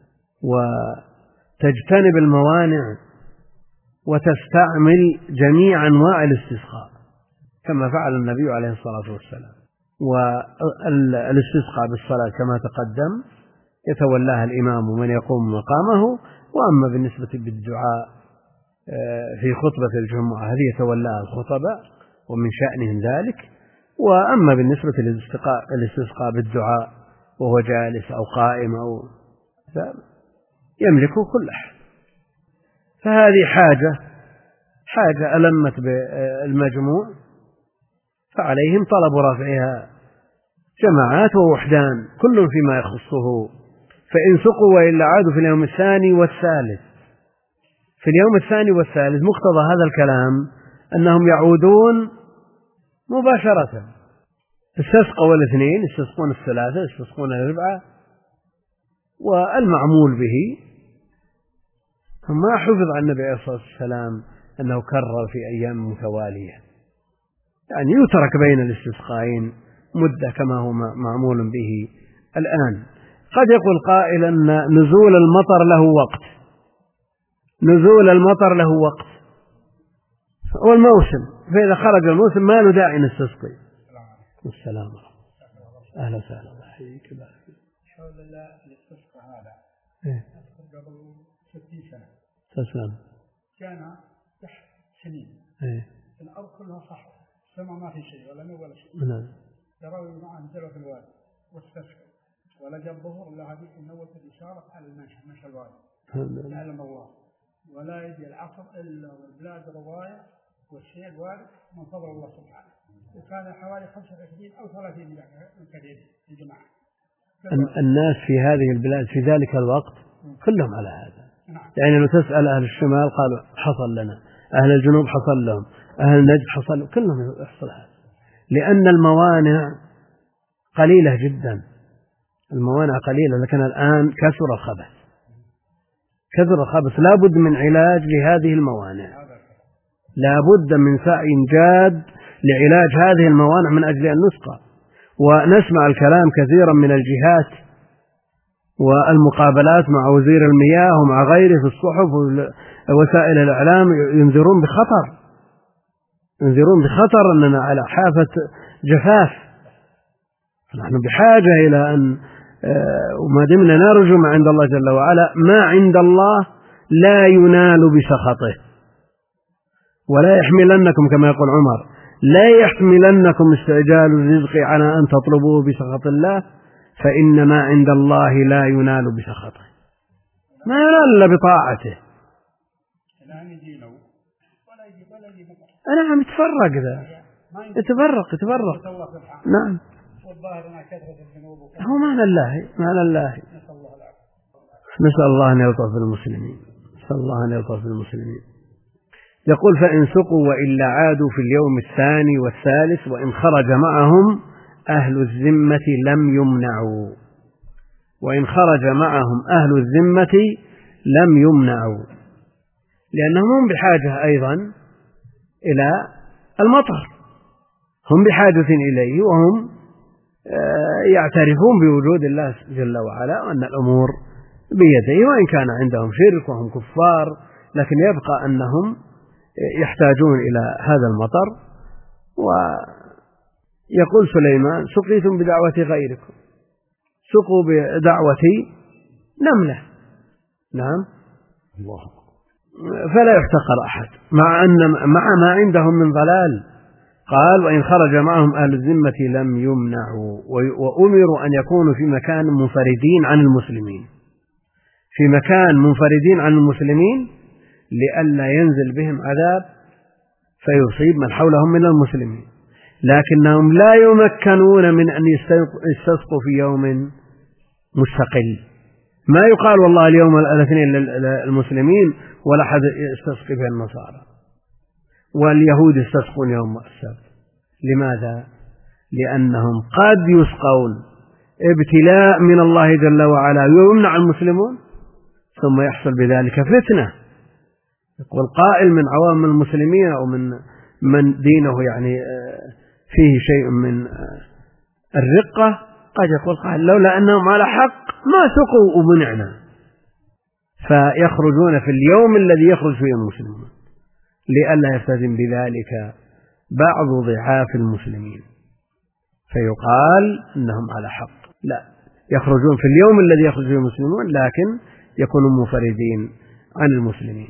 [SPEAKER 2] وتجتنب الموانع، وتستعمل جميع أنواع الاستسقاء كما فعل النبي عليه الصلاة والسلام. والاستسقاء بالصلاة كما تقدم يتولاها الإمام ومن يقوم مقامه. وأما بالنسبة بالدعاء في خطبة الجمعة هذه يتولاها الخطباء ومن شأنهم ذلك. وأما بالنسبة للاستسقاء بالدعاء وهو جالس أو قائم أو يملك كل أحد. فهذه حاجة حاجة ألمت بالمجموع، فعليهم طلب رفعها جماعات ووحدان كل فيما يخصه. فإن سقوا وإلا عادوا في اليوم الثاني والثالث. في اليوم الثاني والثالث مقتضى هذا الكلام أنهم يعودون مباشرة. استسقوا الاثنين، يستسقون الثلاثة، يستسقون الأربعة. والمعمول به ما حفظ عن النبي عليه الصلاة والسلام أنه كرر في أيام متوالية، يعني يترك بين الاستسقائين مدة كما هو معمول به الآن. قد يقول قائل أن نزول المطر له وقت، نزول المطر له وقت والموسم، فإذا خرج الموسم ما له داعي نستسقي. السلام عليكم. أهلا وسهلا. حياك الله.
[SPEAKER 5] حول الله الاستسقاء هذا قبل ستين سنة.
[SPEAKER 2] تسلم.
[SPEAKER 5] كان تحت سنين.
[SPEAKER 2] إيه.
[SPEAKER 5] الأرض كلها صحراء، السماء ما في شيء ولا نور ولا شيء.
[SPEAKER 2] نعم.
[SPEAKER 5] ترون معا نزلوا في الوادي واستسقوا، ولا جاء الظهر إلا هذه النوة الإشارة على المنشأ، منشأ الوادي. يعلم الله. ولا يجي العصر إلا والبلاد رواية والشيء وارد من فضل الله سبحانه. وكان حوالي خمسة وعشرين أو ثلاثين من كثير الجماعة.
[SPEAKER 2] الناس في هذه البلاد في ذلك الوقت كلهم على هذا.
[SPEAKER 5] نعم.
[SPEAKER 2] يعني لو تسأل أهل الشمال قالوا حصل لنا، أهل الجنوب حصل لهم، أهل النجد حصل لهم، كلهم يحصل هذا، لأن الموانع قليلة جدا. الموانع قليلة، لكن الآن كثر الخبث، كثر الخبث. لا بد من علاج لهذه الموانع، لا بد من سعي جاد لعلاج هذه الموانع من أجل أن نسقى. ونسمع الكلام كثيرا من الجهات والمقابلات مع وزير المياه ومع غيره في الصحف ووسائل الإعلام، ينذرون بخطر، ينذرون بخطر أننا على حافة جفاف. نحن بحاجة إلى أن وما دمنا نرجو ما عند الله جل وعلا، ما عند الله لا ينال بسخطه. ولا يحملنكم كما يقول عمر، لا يحملنكم استعجال الرزق على أن تطلبوه بسخط الله، فإن ما عند الله لا ينال بسخطه، ما ينال إلا بطاعته. أنا عم يتفرق ذا، يتفرق يتفرق. نعم. هو معنى الله، معنى الله. نسأل الله أن يلطف بالمسلمين، نسأل الله أن يلطف بالمسلمين. يقول فإن سقوا وإلا عادوا في اليوم الثاني والثالث، وإن خرج معهم أهل الذمة لم يمنعوا. وإن خرج معهم أهل الذمة لم يمنعوا، لأنهم هم بحاجة أيضا إلى المطر، هم بحاجة إليه وهم يعترفون بوجود الله جل وعلا وأن الأمور بيده، وإن كان عندهم شرك وهم كفار، لكن يبقى أنهم يحتاجون إلى هذا المطر. ويقول سليمان: سقيتم بدعوة غيركم، سقوا بدعوة نملة. نعم، الله، فلا يفتقر أحد مع أن مع ما عندهم من ضلال. قال: وإن خرج معهم أهل الذمة لم يمنعوا، وأمروا أن يكونوا في مكان منفردين عن المسلمين، في مكان منفردين عن المسلمين لئلا ينزل بهم عذاب فيصيب من حولهم من المسلمين، لكنهم لا يمكنون من أن يستسقوا في يوم مستقل. ما يقال والله اليوم الاثنين للمسلمين ولا حد يستسقي به النصارى، واليهود يستسقون يوم السبت. لماذا؟ لأنهم قد يسقون ابتلاء من الله جل وعلا ويمنع المسلمون، ثم يحصل بذلك فتنة. يقول قائل من عوام المسلمين أو من من دينه يعني فيه شيء من الرقة، قد يقول قائل: لولا أنهم على حق ما سقوا ومنعنا. فيخرجون في اليوم الذي يخرج فيه المسلمون لئلا يفتتن بذلك بعض ضعاف المسلمين، فيقال أنهم على حق. لا، يخرجون في اليوم الذي يخرج فيه المسلمون لكن يكونوا منفردين عن المسلمين.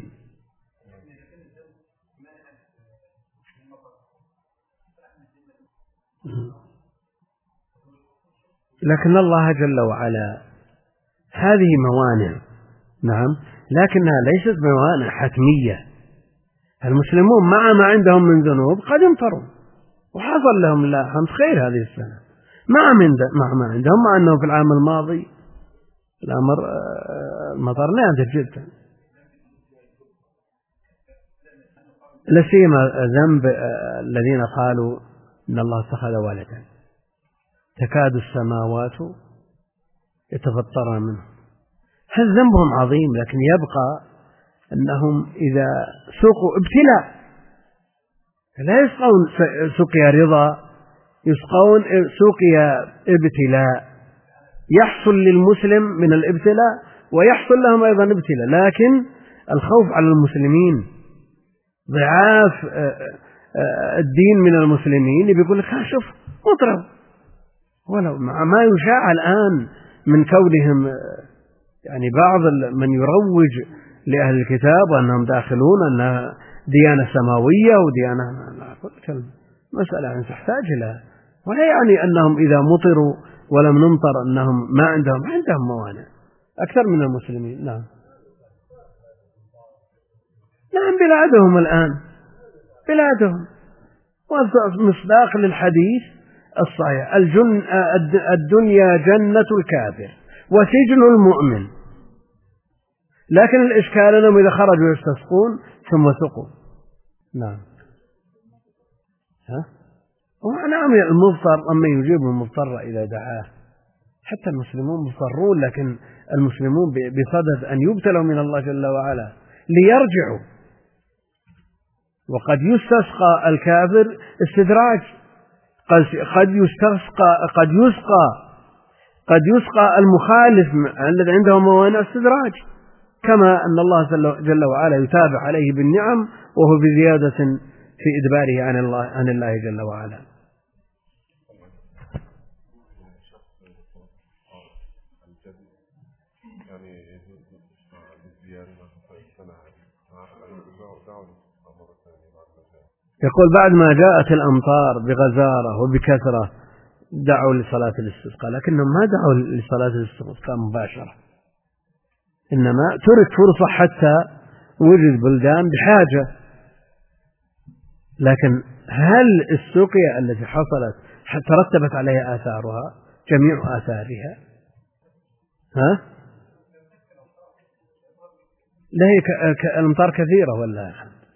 [SPEAKER 2] لكن الله جل وعلا هذه موانع، نعم، لكنها ليست موانع حتمية. المسلمون مع ما عندهم من ذنوب قد امطروا وحصل لهم لا حمد خير هذه السنة مع من مع ما عندهم، مع أنه في العام الماضي الأمر المطر نادر جدا. لا سيما ذنب الذين قالوا إن الله اتخذ ولدا، تكاد السماوات يتفطرن منه. هذا ذنبهم عظيم، لكن يبقى أنهم إذا سقوا ابتلاء لا يسقون سقيا رضا، يسقون سقيا ابتلاء، يحصل للمسلم من الابتلاء ويحصل لهم أيضا ابتلاء. لكن الخوف على المسلمين ضعاف الدين من المسلمين بيقول لك شوف اضرب، ولو مع ما يشاع الآن من كونهم يعني بعض من يروج لأهل الكتاب وأنهم داخلون أنها ديانة سماوية وديانة، مسألة تحتاج إلى، ولا يعني أنهم إذا مطروا ولم نمطر أنهم ما عندهم عندهم موانع أكثر من المسلمين. نعم نعم بلادهم الآن بلادهم، ومصداق للحديث الصحيح: الجن الدنيا جنة الكافر وسجن المؤمن. لكن الإشكال أنهم إذا خرجوا يستسقون ثم سقوا. نعم ها ونعم المضطر أما يجيب المضطر إذا دعاه. حتى المسلمون مضطرون، لكن المسلمون بصدد أن يبتلوا من الله جل وعلا ليرجعوا. وقد يستسقى الكافر استدراج، قد يستسقى قد يسقى قد يسقى المخالف الذي عنده موانع استدراج، كما أن الله جل وعلا يتابع عليه بالنعم وهو بزيادة في إدباره عن الله عن الله جل وعلا. يقول: بعد ما جاءت الأمطار بغزارة وبكثرة دعوا لصلاة الاستسقاء، لكنهم ما دعوا لصلاة الاستسقاء مباشرة، إنما ترك فرصة حتى وجد بلدان بحاجة. لكن هل السقيا التي حصلت ترتبت عليها آثارها جميع آثارها؟ ها؟ لا هي الأمطار كثيرة ولا،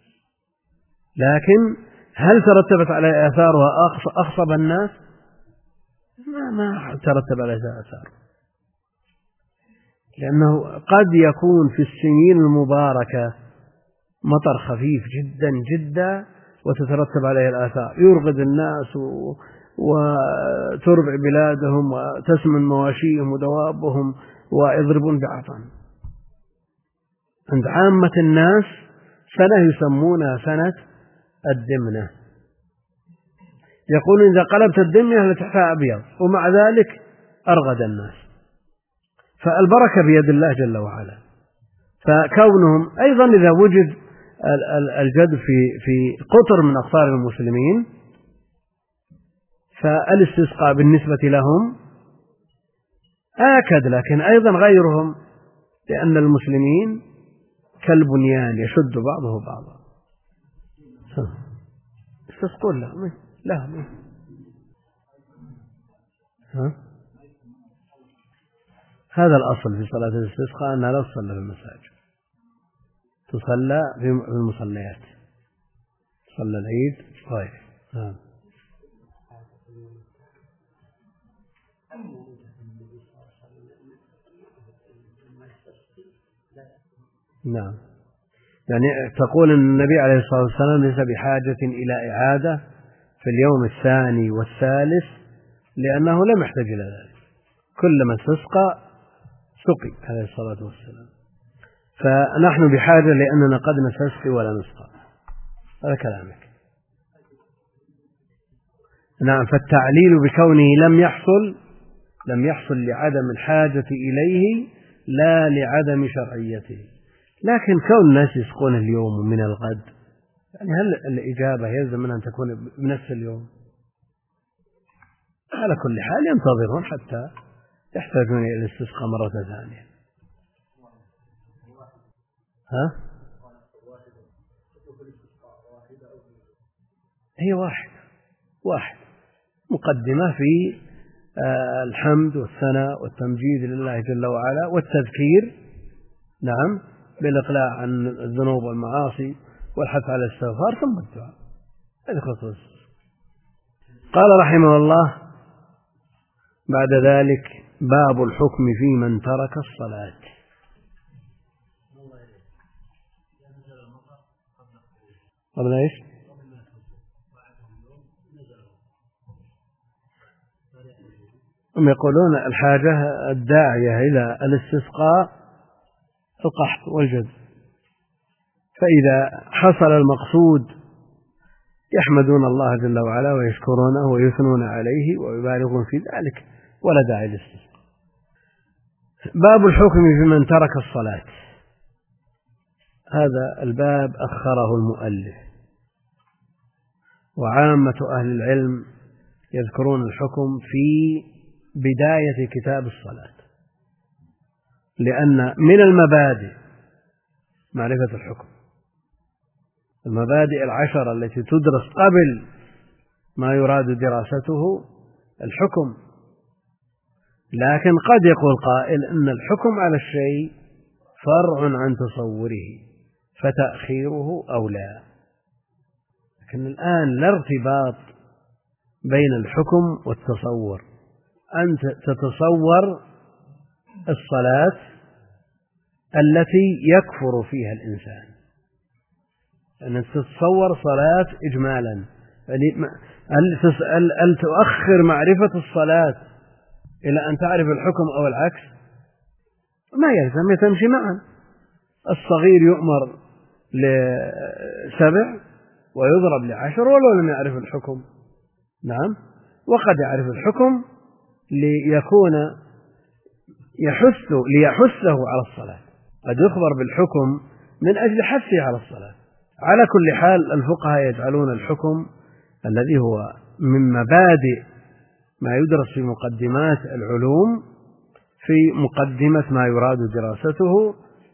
[SPEAKER 2] لكن هل ترتبت عليها آثارها أخصب الناس؟ ما ما ترتب عليها آثار، لأنه قد يكون في السنين المباركة مطر خفيف جدا جدا وتترتب عليه الآثار، يرغد الناس وتربع بلادهم وتسمن مواشيهم ودوابهم ويضربون بعطا. عند عامة الناس سنة يسمونها سنة الدمنة، يقول إذا قلبت الدمنة لتحتها أبيض، ومع ذلك أرغد الناس. فالبركة بيد الله جل وعلا. فكونهم أيضا إذا وجد الجد في في قطر من أقطار المسلمين فالاستسقاء بالنسبة لهم آكد، لكن أيضا غيرهم، لأن المسلمين كالبنيان يشد بعضه بعضا. استسقون لا لا ها؟ هذا الأصل في صلاة الاستسقاء أنها لا تصلى في المساجد، تصلى في المصليات، صلى العيد غيره. ها. نعم، يعني تقول أن النبي عليه الصلاة والسلام ليس بحاجة إلى إعادة في اليوم الثاني والثالث، لأنه لم يحتاج إلى ذلك، كلما استسقى سقي عليه الصلاة والسلام. فنحن بحاجة لأننا قد نستسقي ولا نسقى. هذا كلامك. نعم، فالتعليل بكونه لم يحصل لم يحصل لعدم الحاجة إليه لا لعدم شرعيته. لكن كون الناس يسقون اليوم من الغد، يعني هل الإجابة يلزم من أن تكون بنفس اليوم؟ على كل حال ينتظرون حتى يحتاجون إلى الاستسقاء مرة ثانية. ها؟ هي واحد واحد مقدمة في الحمد والثناء والتمجيد لله جل وعلا والتذكير، نعم، بالإقلاع عن الذنوب والمعاصي والحث على الاستغفار، ثم الدعاء. هذا خصوص. قال رحمه الله بعد ذلك: باب الحكم في من ترك الصلاة. قبل ايش؟ هم يقولون الحاجة الداعية إلى الاستسقاء القحط والجد، فإذا حصل المقصود يحمدون الله جل وعلا ويشكرونه ويثنون عليه ويبالغون في ذلك، ولا داعي للاستسقاء. باب الحكم في من ترك الصلاة. هذا الباب أخره المؤلف، وعامة أهل العلم يذكرون الحكم في بداية كتاب الصلاة، لأن من المبادئ معرفة الحكم. المبادئ العشرة التي تدرس قبل ما يراد دراسته الحكم، لكن قد يقول قائل إن الحكم على الشيء فرع عن تصوره فتأخيره أولى. لكن الآن لا ارتباط بين الحكم والتصور. أنت تتصور الصلاة التي يكفر فيها الإنسان، أن تتصور صلاة إجمالا، يعني هل تؤخر معرفة الصلاة إلى أن تعرف الحكم أو العكس؟ ما يلزم، يتمشي معا. الصغير يؤمر لسبع ويضرب لعشر ولو لم يعرف الحكم، نعم، وقد يعرف الحكم ليكون يحث ليحثه على الصلاة، قد يخبر بالحكم من أجل حثه على الصلاة. على كل حال الفقهاء يجعلون الحكم الذي هو من مبادئ ما يدرس في مقدمات العلوم في مقدمة ما يراد دراسته،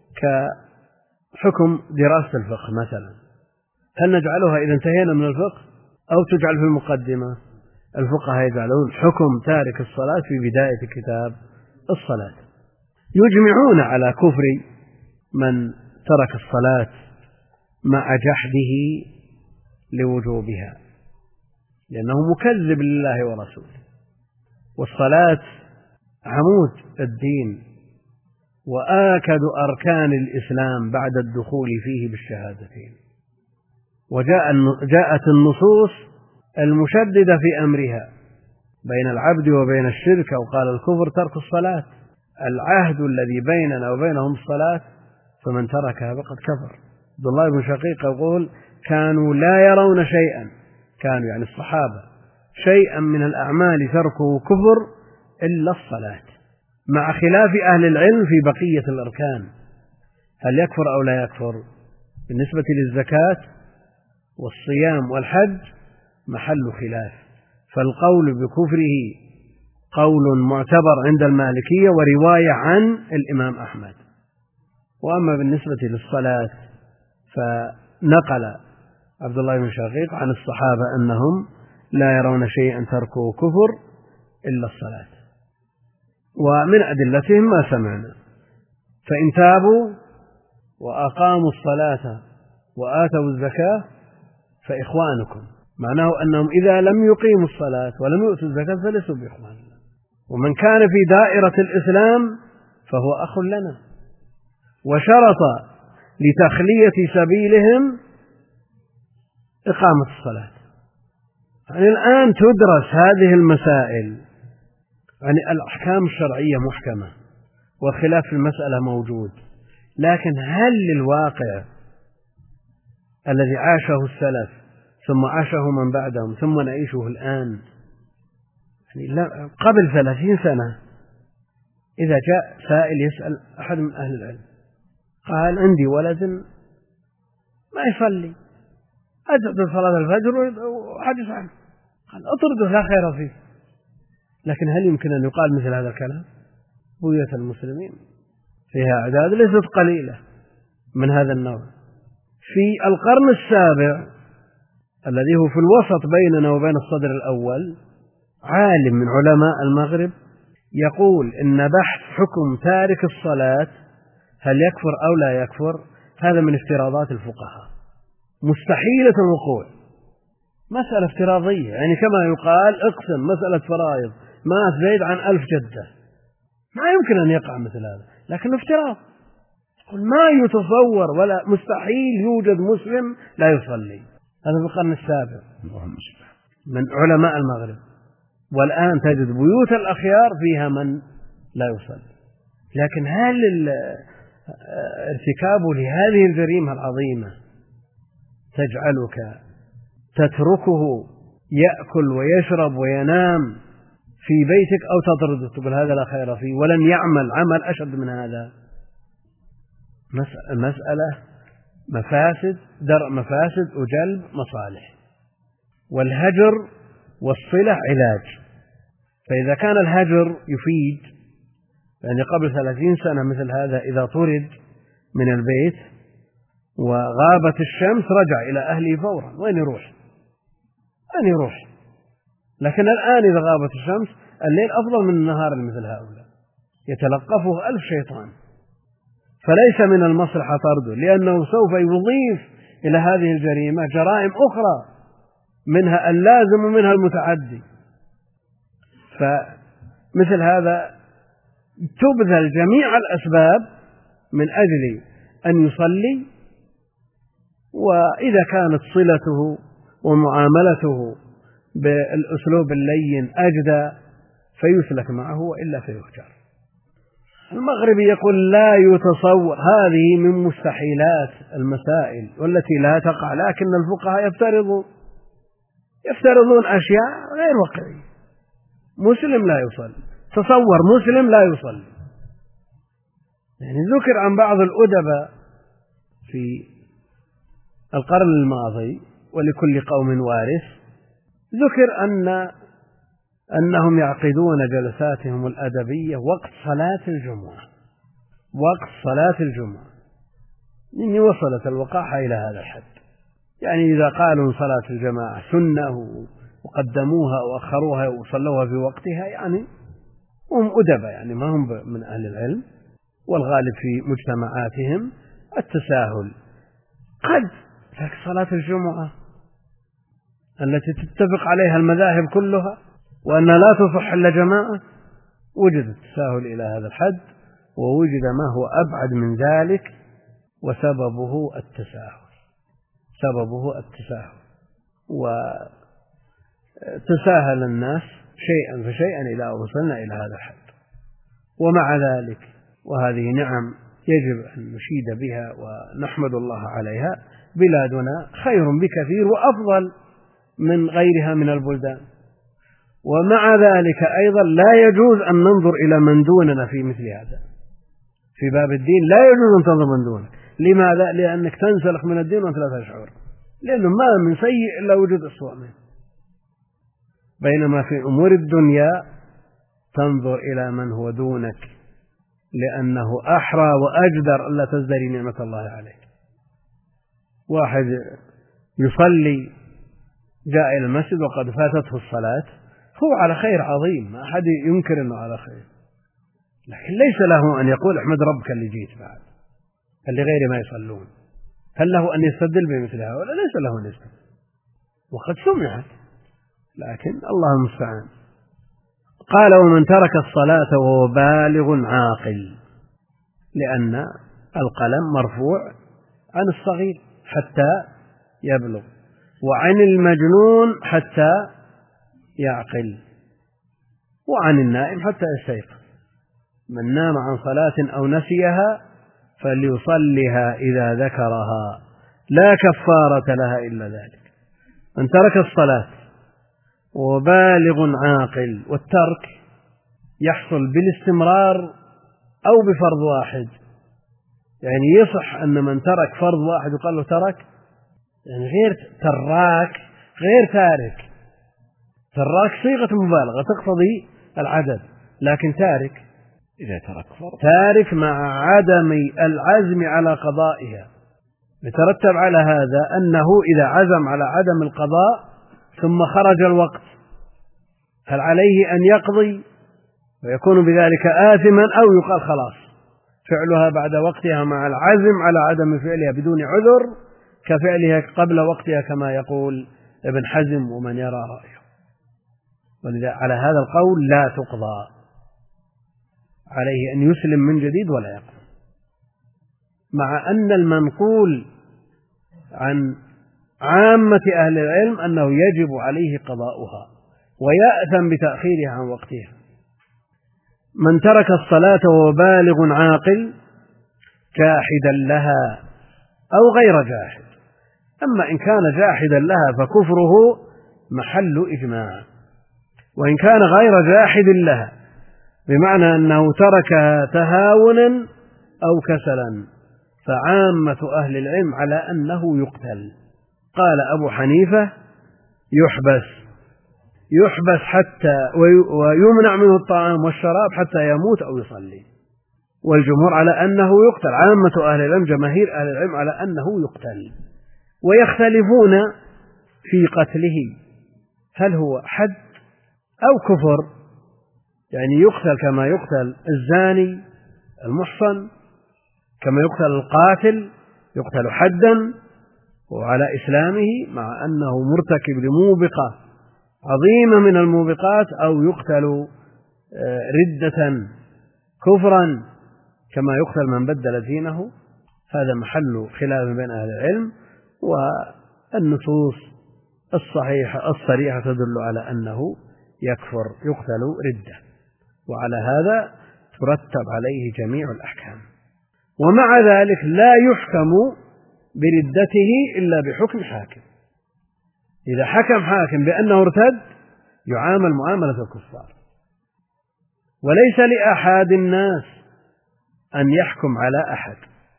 [SPEAKER 2] كحكم دراسة الفقه مثلا. هل نجعلها إذا انتهينا من الفقه أو تجعل في المقدمة؟ الفقهاء يجعلون حكم تارك الصلاة في بداية كتاب الصلاة. يجمعون على كفر من ترك الصلاة مع جحده لوجوبها، لأنه مكذب لله ورسوله. والصلاة عمود الدين وآكد أركان الإسلام بعد الدخول فيه بالشهادتين، وجاءت النصوص المشددة في أمرها بين العبد وبين الشرك، أو قال الكفر ترك الصلاة. العهد الذي بيننا وبينهم الصلاة، فمن تركها فقد كفر. عبد الله بن شقيق يقول كانوا لا يرون شيئا، كانوا يعني الصحابة، شيئا من الأعمال تركه كفر إلا الصلاة، مع خلاف أهل العلم في بقية الأركان، هل يكفر أو لا يكفر. بالنسبة للزكاة والصيام والحج محل خلاف، فالقول بكفره قول معتبر عند المالكية ورواية عن الإمام أحمد. وأما بالنسبة للصلاة فنقل عبد الله بن شقيق عن الصحابة أنهم لا يرون شيئا تركه كفر إلا الصلاة. ومن أدلتهم ما سمعنا: فإن تابوا وأقاموا الصلاة وآتوا الزكاة فإخوانكم، معناه أنهم إذا لم يقيموا الصلاة ولم يؤتوا الزكاة فليسوا بإخواننا، ومن كان في دائرة الإسلام فهو أخ لنا. وشرط لتخلية سبيلهم إقامة الصلاة. يعني الآن تدرس هذه المسائل، يعني الأحكام الشرعية محكمة والخلاف في المسألة موجود، لكن هل للواقع الذي عاشه السلف ثم عاشه من بعدهم ثم نعيشه الآن، يعني لا قبل ثلاثين سنة إذا جاء سائل يسأل أحد من أهل العلم قال عندي ولد ما يصلي، أجد صلاة الفجر وحدث عنه، قال أطرده لا خير فيه. لكن هل يمكن أن يقال مثل هذا الكلام؟ بيوت المسلمين فيها أعداد ليست قليلة من هذا النوع. في القرن السابع الذي هو في الوسط بيننا وبين الصدر الأول، عالم من علماء المغرب يقول إن بحث حكم تارك الصلاة هل يكفر أو لا يكفر هذا من افتراضات الفقهاء، مستحيلة الوقوع، مسألة افتراضية. يعني كما يقال اقسم مسألة فرائض مات زيد عن ألف جدة، ما يمكن أن يقع مثل هذا، لكن افتراض. ما يتصور ولا مستحيل يوجد مسلم لا يصلي. هذا في القرن السابع من علماء المغرب، والآن تجد بيوت الأخيار فيها من لا يصلي. لكن هل ارتكابه لهذه الجريمة العظيمة تجعلك تتركه يأكل ويشرب وينام في بيتك أو تطرده تقول هذا لا خير فيه ولن يعمل عمل أشد من هذا؟ المسألة مفاسد، درء مفاسد وجلب مصالح، والهجر والصلة علاج. فإذا كان الهجر يفيد، يعني قبل ثلاثين سنة مثل هذا إذا طرد من البيت وغابت الشمس رجع إلى أهله فورا، وين يروح؟ وين يروح؟ لكن الآن إذا غابت الشمس الليل أفضل من النهار مثل هؤلاء، يتلقفه ألف شيطان، فليس من المصلحة طرده، لأنه سوف يضيف إلى هذه الجريمة جرائم أخرى منها اللازم ومنها المتعدي. فمثل هذا تبذل جميع الأسباب من أجل أن يصلي، وإذا كانت صلته ومعاملته بالأسلوب اللين أجدى فيسلك معه، وإلا فيهجر. المغربي يقول لا يتصور، هذه من مستحيلات المسائل والتي لا تقع، لكن الفقهاء يفترضون يفترضون أشياء غير واقعية. مسلم لا يصلي، تصور مسلم لا يصلي. يعني ذكر عن بعض الأدباء في القرن الماضي، ولكل قوم وارث، ذكر أن أنهم يعقدون جلساتهم الأدبية وقت صلاة الجمعة، وقت صلاة الجمعة. إني وصلت الوقاحة إلى هذا الحد، يعني إذا قالوا صلاة الجماعة سنة وقدموها وأخروها وصلوها في وقتها، يعني هم أدباء، يعني ما هم من أهل العلم، والغالب في مجتمعاتهم التساهل. قد لك صلاة الجمعة التي تتفق عليها المذاهب كلها وأن لا تصح إلا جماعة، وجد التساهل إلى هذا الحد، ووجد ما هو أبعد من ذلك، وسببه التساهل، سببه التساهل. تساهل الناس شيئا فشيئا إلى أن وصلنا إلى هذا الحد. ومع ذلك وهذه نعم يجب أن نشيد بها ونحمد الله عليها، بلادنا خير بكثير وأفضل من غيرها من البلدان. ومع ذلك أيضا لا يجوز أن ننظر إلى من دوننا في مثل هذا. في باب الدين لا يجوز أن تنظر من دونك. لماذا؟ لأنك تنسلخ من الدين وأنت لا تشعر، لأنه ما من سيء إلا وجود أسوأ منه. بينما في أمور الدنيا تنظر إلى من هو دونك، لأنه أحرى وأجدر ألا تزدري نعمة الله عليك. واحد يصلي جاء إلى المسجد وقد فاتته الصلاة، هو على خير عظيم، ما أحد ينكر أنه على خير، لكن ليس له أن يقول احمد ربك اللي جيت بعد اللي غير ما يصلون. هل له أن يستدل بمثل هؤلاء؟ ليس له أن يستدل، وقد سمعت، لكن الله المستعان. قال ومن ترك الصلاة وهو بالغ عاقل، لأن القلم مرفوع عن الصغير حتى يبلغ، وعن المجنون حتى يعقل، وعن النائم حتى يستيقظ. من نام عن صلاة أو نسيها فليصلها إذا ذكرها لا كفارة لها إلا ذلك. من ترك الصلاة وبالغ عاقل، والترك يحصل بالاستمرار أو بفرض واحد، يعني يصح أن من ترك فرض واحد يقال له ترك، يعني غير تراك غير تارك. تراك صيغة مبالغة تقتضي العدد، لكن تارك
[SPEAKER 4] إذا ترك فرض
[SPEAKER 2] تارك مع عدم العزم على قضائها. يترتب على هذا أنه إذا عزم على عدم القضاء ثم خرج الوقت هل عليه أن يقضي ويكون بذلك آثما، أو يقال خلاص فعلها بعد وقتها مع العزم على عدم فعلها بدون عذر كفعلها قبل وقتها كما يقول ابن حزم ومن يرى رأيه. ولذا على هذا القول لا تقضى، عليه أن يسلم من جديد ولا يقضي، مع أن المنقول عن عامة أهل العلم أنه يجب عليه قضاؤها ويأثم بتأخيرها عن وقتها. من ترك الصلاة وهو بالغ عاقل جاحدا لها أو غير جاحد. أما إن كان جاحدا لها فكفره محل إجماع، وإن كان غير جاحد لها بمعنى أنه تركها تهاونا أو كسلا فعامة أهل العلم على أنه يقتل. قال أبو حنيفة يحبس يحبس حتى ويمنع منه الطعام والشراب حتى يموت أو يصلي، والجمهور على أنه يقتل. عامة أهل العلم جماهير أهل العلم على أنه يقتل، ويختلفون في قتله هل هو حد أو كفر، يعني يقتل كما يقتل الزاني المحصن، كما يقتل القاتل يقتل حدا وعلى إسلامه مع أنه مرتكب لموبقة عظيمة من الموبقات، أو يقتل ردة كفرا كما يقتل من بدل دينه. هذا محل خلاف بين أهل العلم، والنصوص الصحيحة الصريحة تدل على أنه يكفر يقتل ردة، وعلى هذا ترتب عليه جميع الأحكام. ومع ذلك لا يحكم بردته إلا بحكم حاكم. إذا حكم حاكم بأنه ارتد يعامل معاملة الكفار، وليس لأحد الناس أن يحكم على أحد.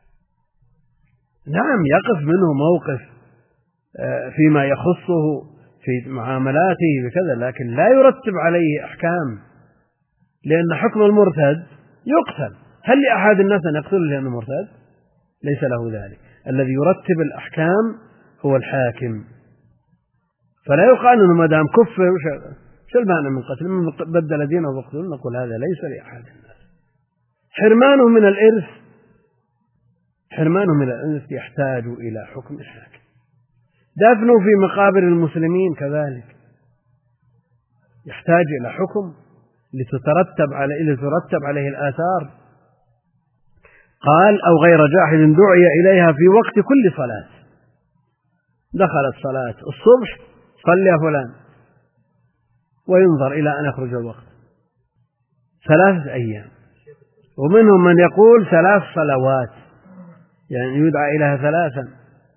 [SPEAKER 2] نعم يقف منه موقف فيما يخصه في معاملاته بكذا، لكن لا يرتب عليه أحكام، لأن حكم المرتد يقتل. هل لأحد الناس أن يقتله لأنه مرتد؟ ليس له ذلك. الذي يرتب الأحكام هو الحاكم، فلا يقال أنه ما دام كفر شو المعنى من قتل؟ من بدل دينه وقتل، نقول هذا ليس لأحد الناس. حرمانه من الإرث حرمانه من الإرث يحتاج إلى حكم الحاكم. دفنه في مقابر المسلمين كذلك يحتاج إلى حكم لتترتب عليه لترتب عليه الآثار. قال أو غير جاحد دعي إليها في وقت كل صلاة. دخلت صلاة الصبح صلي يا فلان، وينظر إلى أن يخرج الوقت. ثلاثة أيام. ومنهم من يقول ثلاث صلوات، يعني يدعى إليها ثلاثا،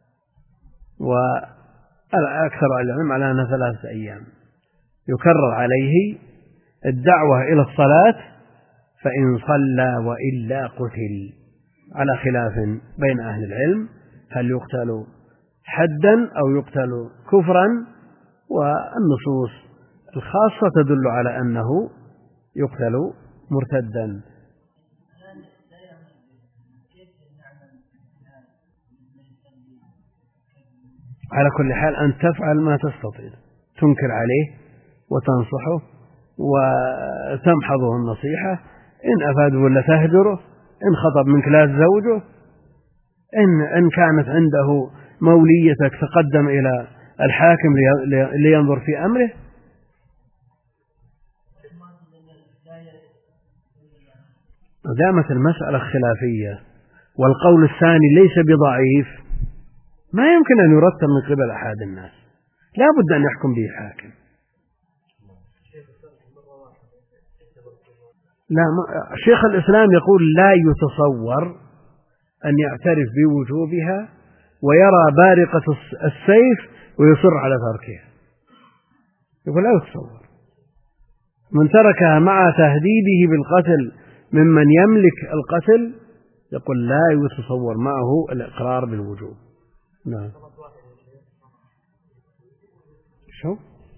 [SPEAKER 2] وأكثر العلم على أنها ثلاثة أيام يكرر عليه الدعوة إلى الصلاة، فإن صلى وإلا قتل، على خلاف بين أهل العلم هل يقتل حدا أو يقتل كفرا، والنصوص الخاصة تدل على أنه يقتل مرتدا. على كل حال أن تفعل ما تستطيع، تنكر عليه وتنصحه وتمحضه النصيحة، إن أفاد ولا تهجره، إن خطب منك لا تزوجه، إن, إن كانت عنده موليتك تقدم إلى الحاكم لينظر في أمره. دامت المسألة خلافية والقول الثاني ليس بضعيف، ما يمكن أن يرتب من قبل أحد الناس، لا بد أن يحكم به حاكم. لا، شيخ الإسلام يقول لا يتصور أن يعترف بوجوبها ويرى بارقة السيف ويصر على تركها، يقول لا يتصور. من تركها مع تهديده بالقتل ممن يملك القتل يقول لا يتصور معه الإقرار بالوجوب. نعم. شو؟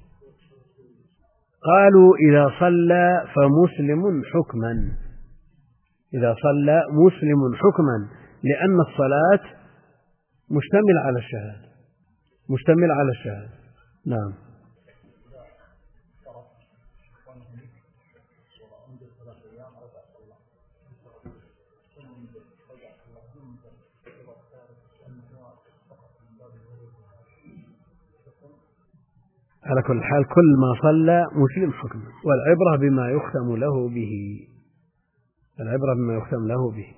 [SPEAKER 2] قالوا إذا صلى فمسلم حكما، إذا صلى مسلم حكما، لأن الصلاة مشتمل على الشهادة، مشتمل على الشهادة. نعم. على كل حال كل ما صلى مسلم حكما، والعبرة بما يختم له به، العبرة بما يختم له به.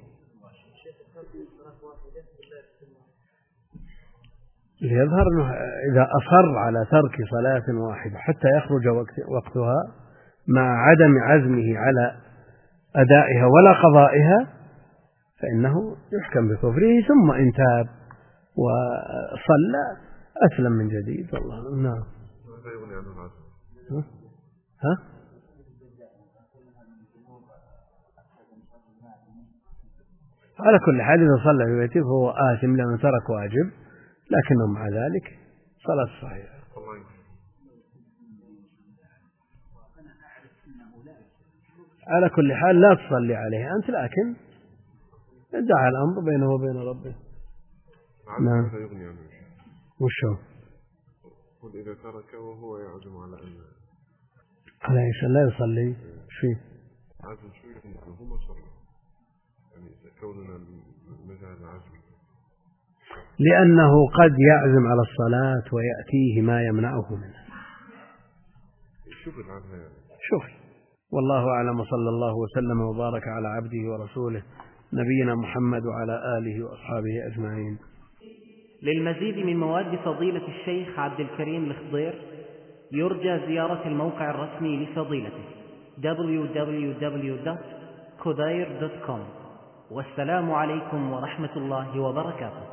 [SPEAKER 2] ليظهر أنه إذا أصر على ترك صلاة واحدة حتى يخرج وقتها مع عدم عزمه على أدائها ولا قضائها فإنه يحكم بكفره، ثم إن تاب وصلى أسلم من جديد. والله. نعم. ها؟ ها؟ على كل حال إذا صلى في بيته فهو آثم لأنه ترك واجب، لكنه مع ذلك صلاة صحيحة. على كل حال لا تصلي عليه أنت، لكن دع الأمر بينه وبين ربه. نعم. وشو؟
[SPEAKER 6] قل إذا ترك وهو يعزم على أن
[SPEAKER 2] على إيش لا يصلي شيء
[SPEAKER 6] عزم شوي هو صلى، يعني كوننا مجال عزم،
[SPEAKER 2] لأنه قد يعزم على الصلاة ويأتيه ما يمنعه منها.
[SPEAKER 6] شغل عنها يعني.
[SPEAKER 2] شغل. والله أعلم، وصلى الله وسلم وبارك على عبده ورسوله نبينا محمد وعلى آله وأصحابه أجمعين.
[SPEAKER 1] للمزيد من مواد فضيلة الشيخ عبد الكريم الخضير يرجى زيارة الموقع الرسمي لفضيلته دبليو دبليو دبليو دوت خضير دوت كوم. والسلام عليكم ورحمة الله وبركاته.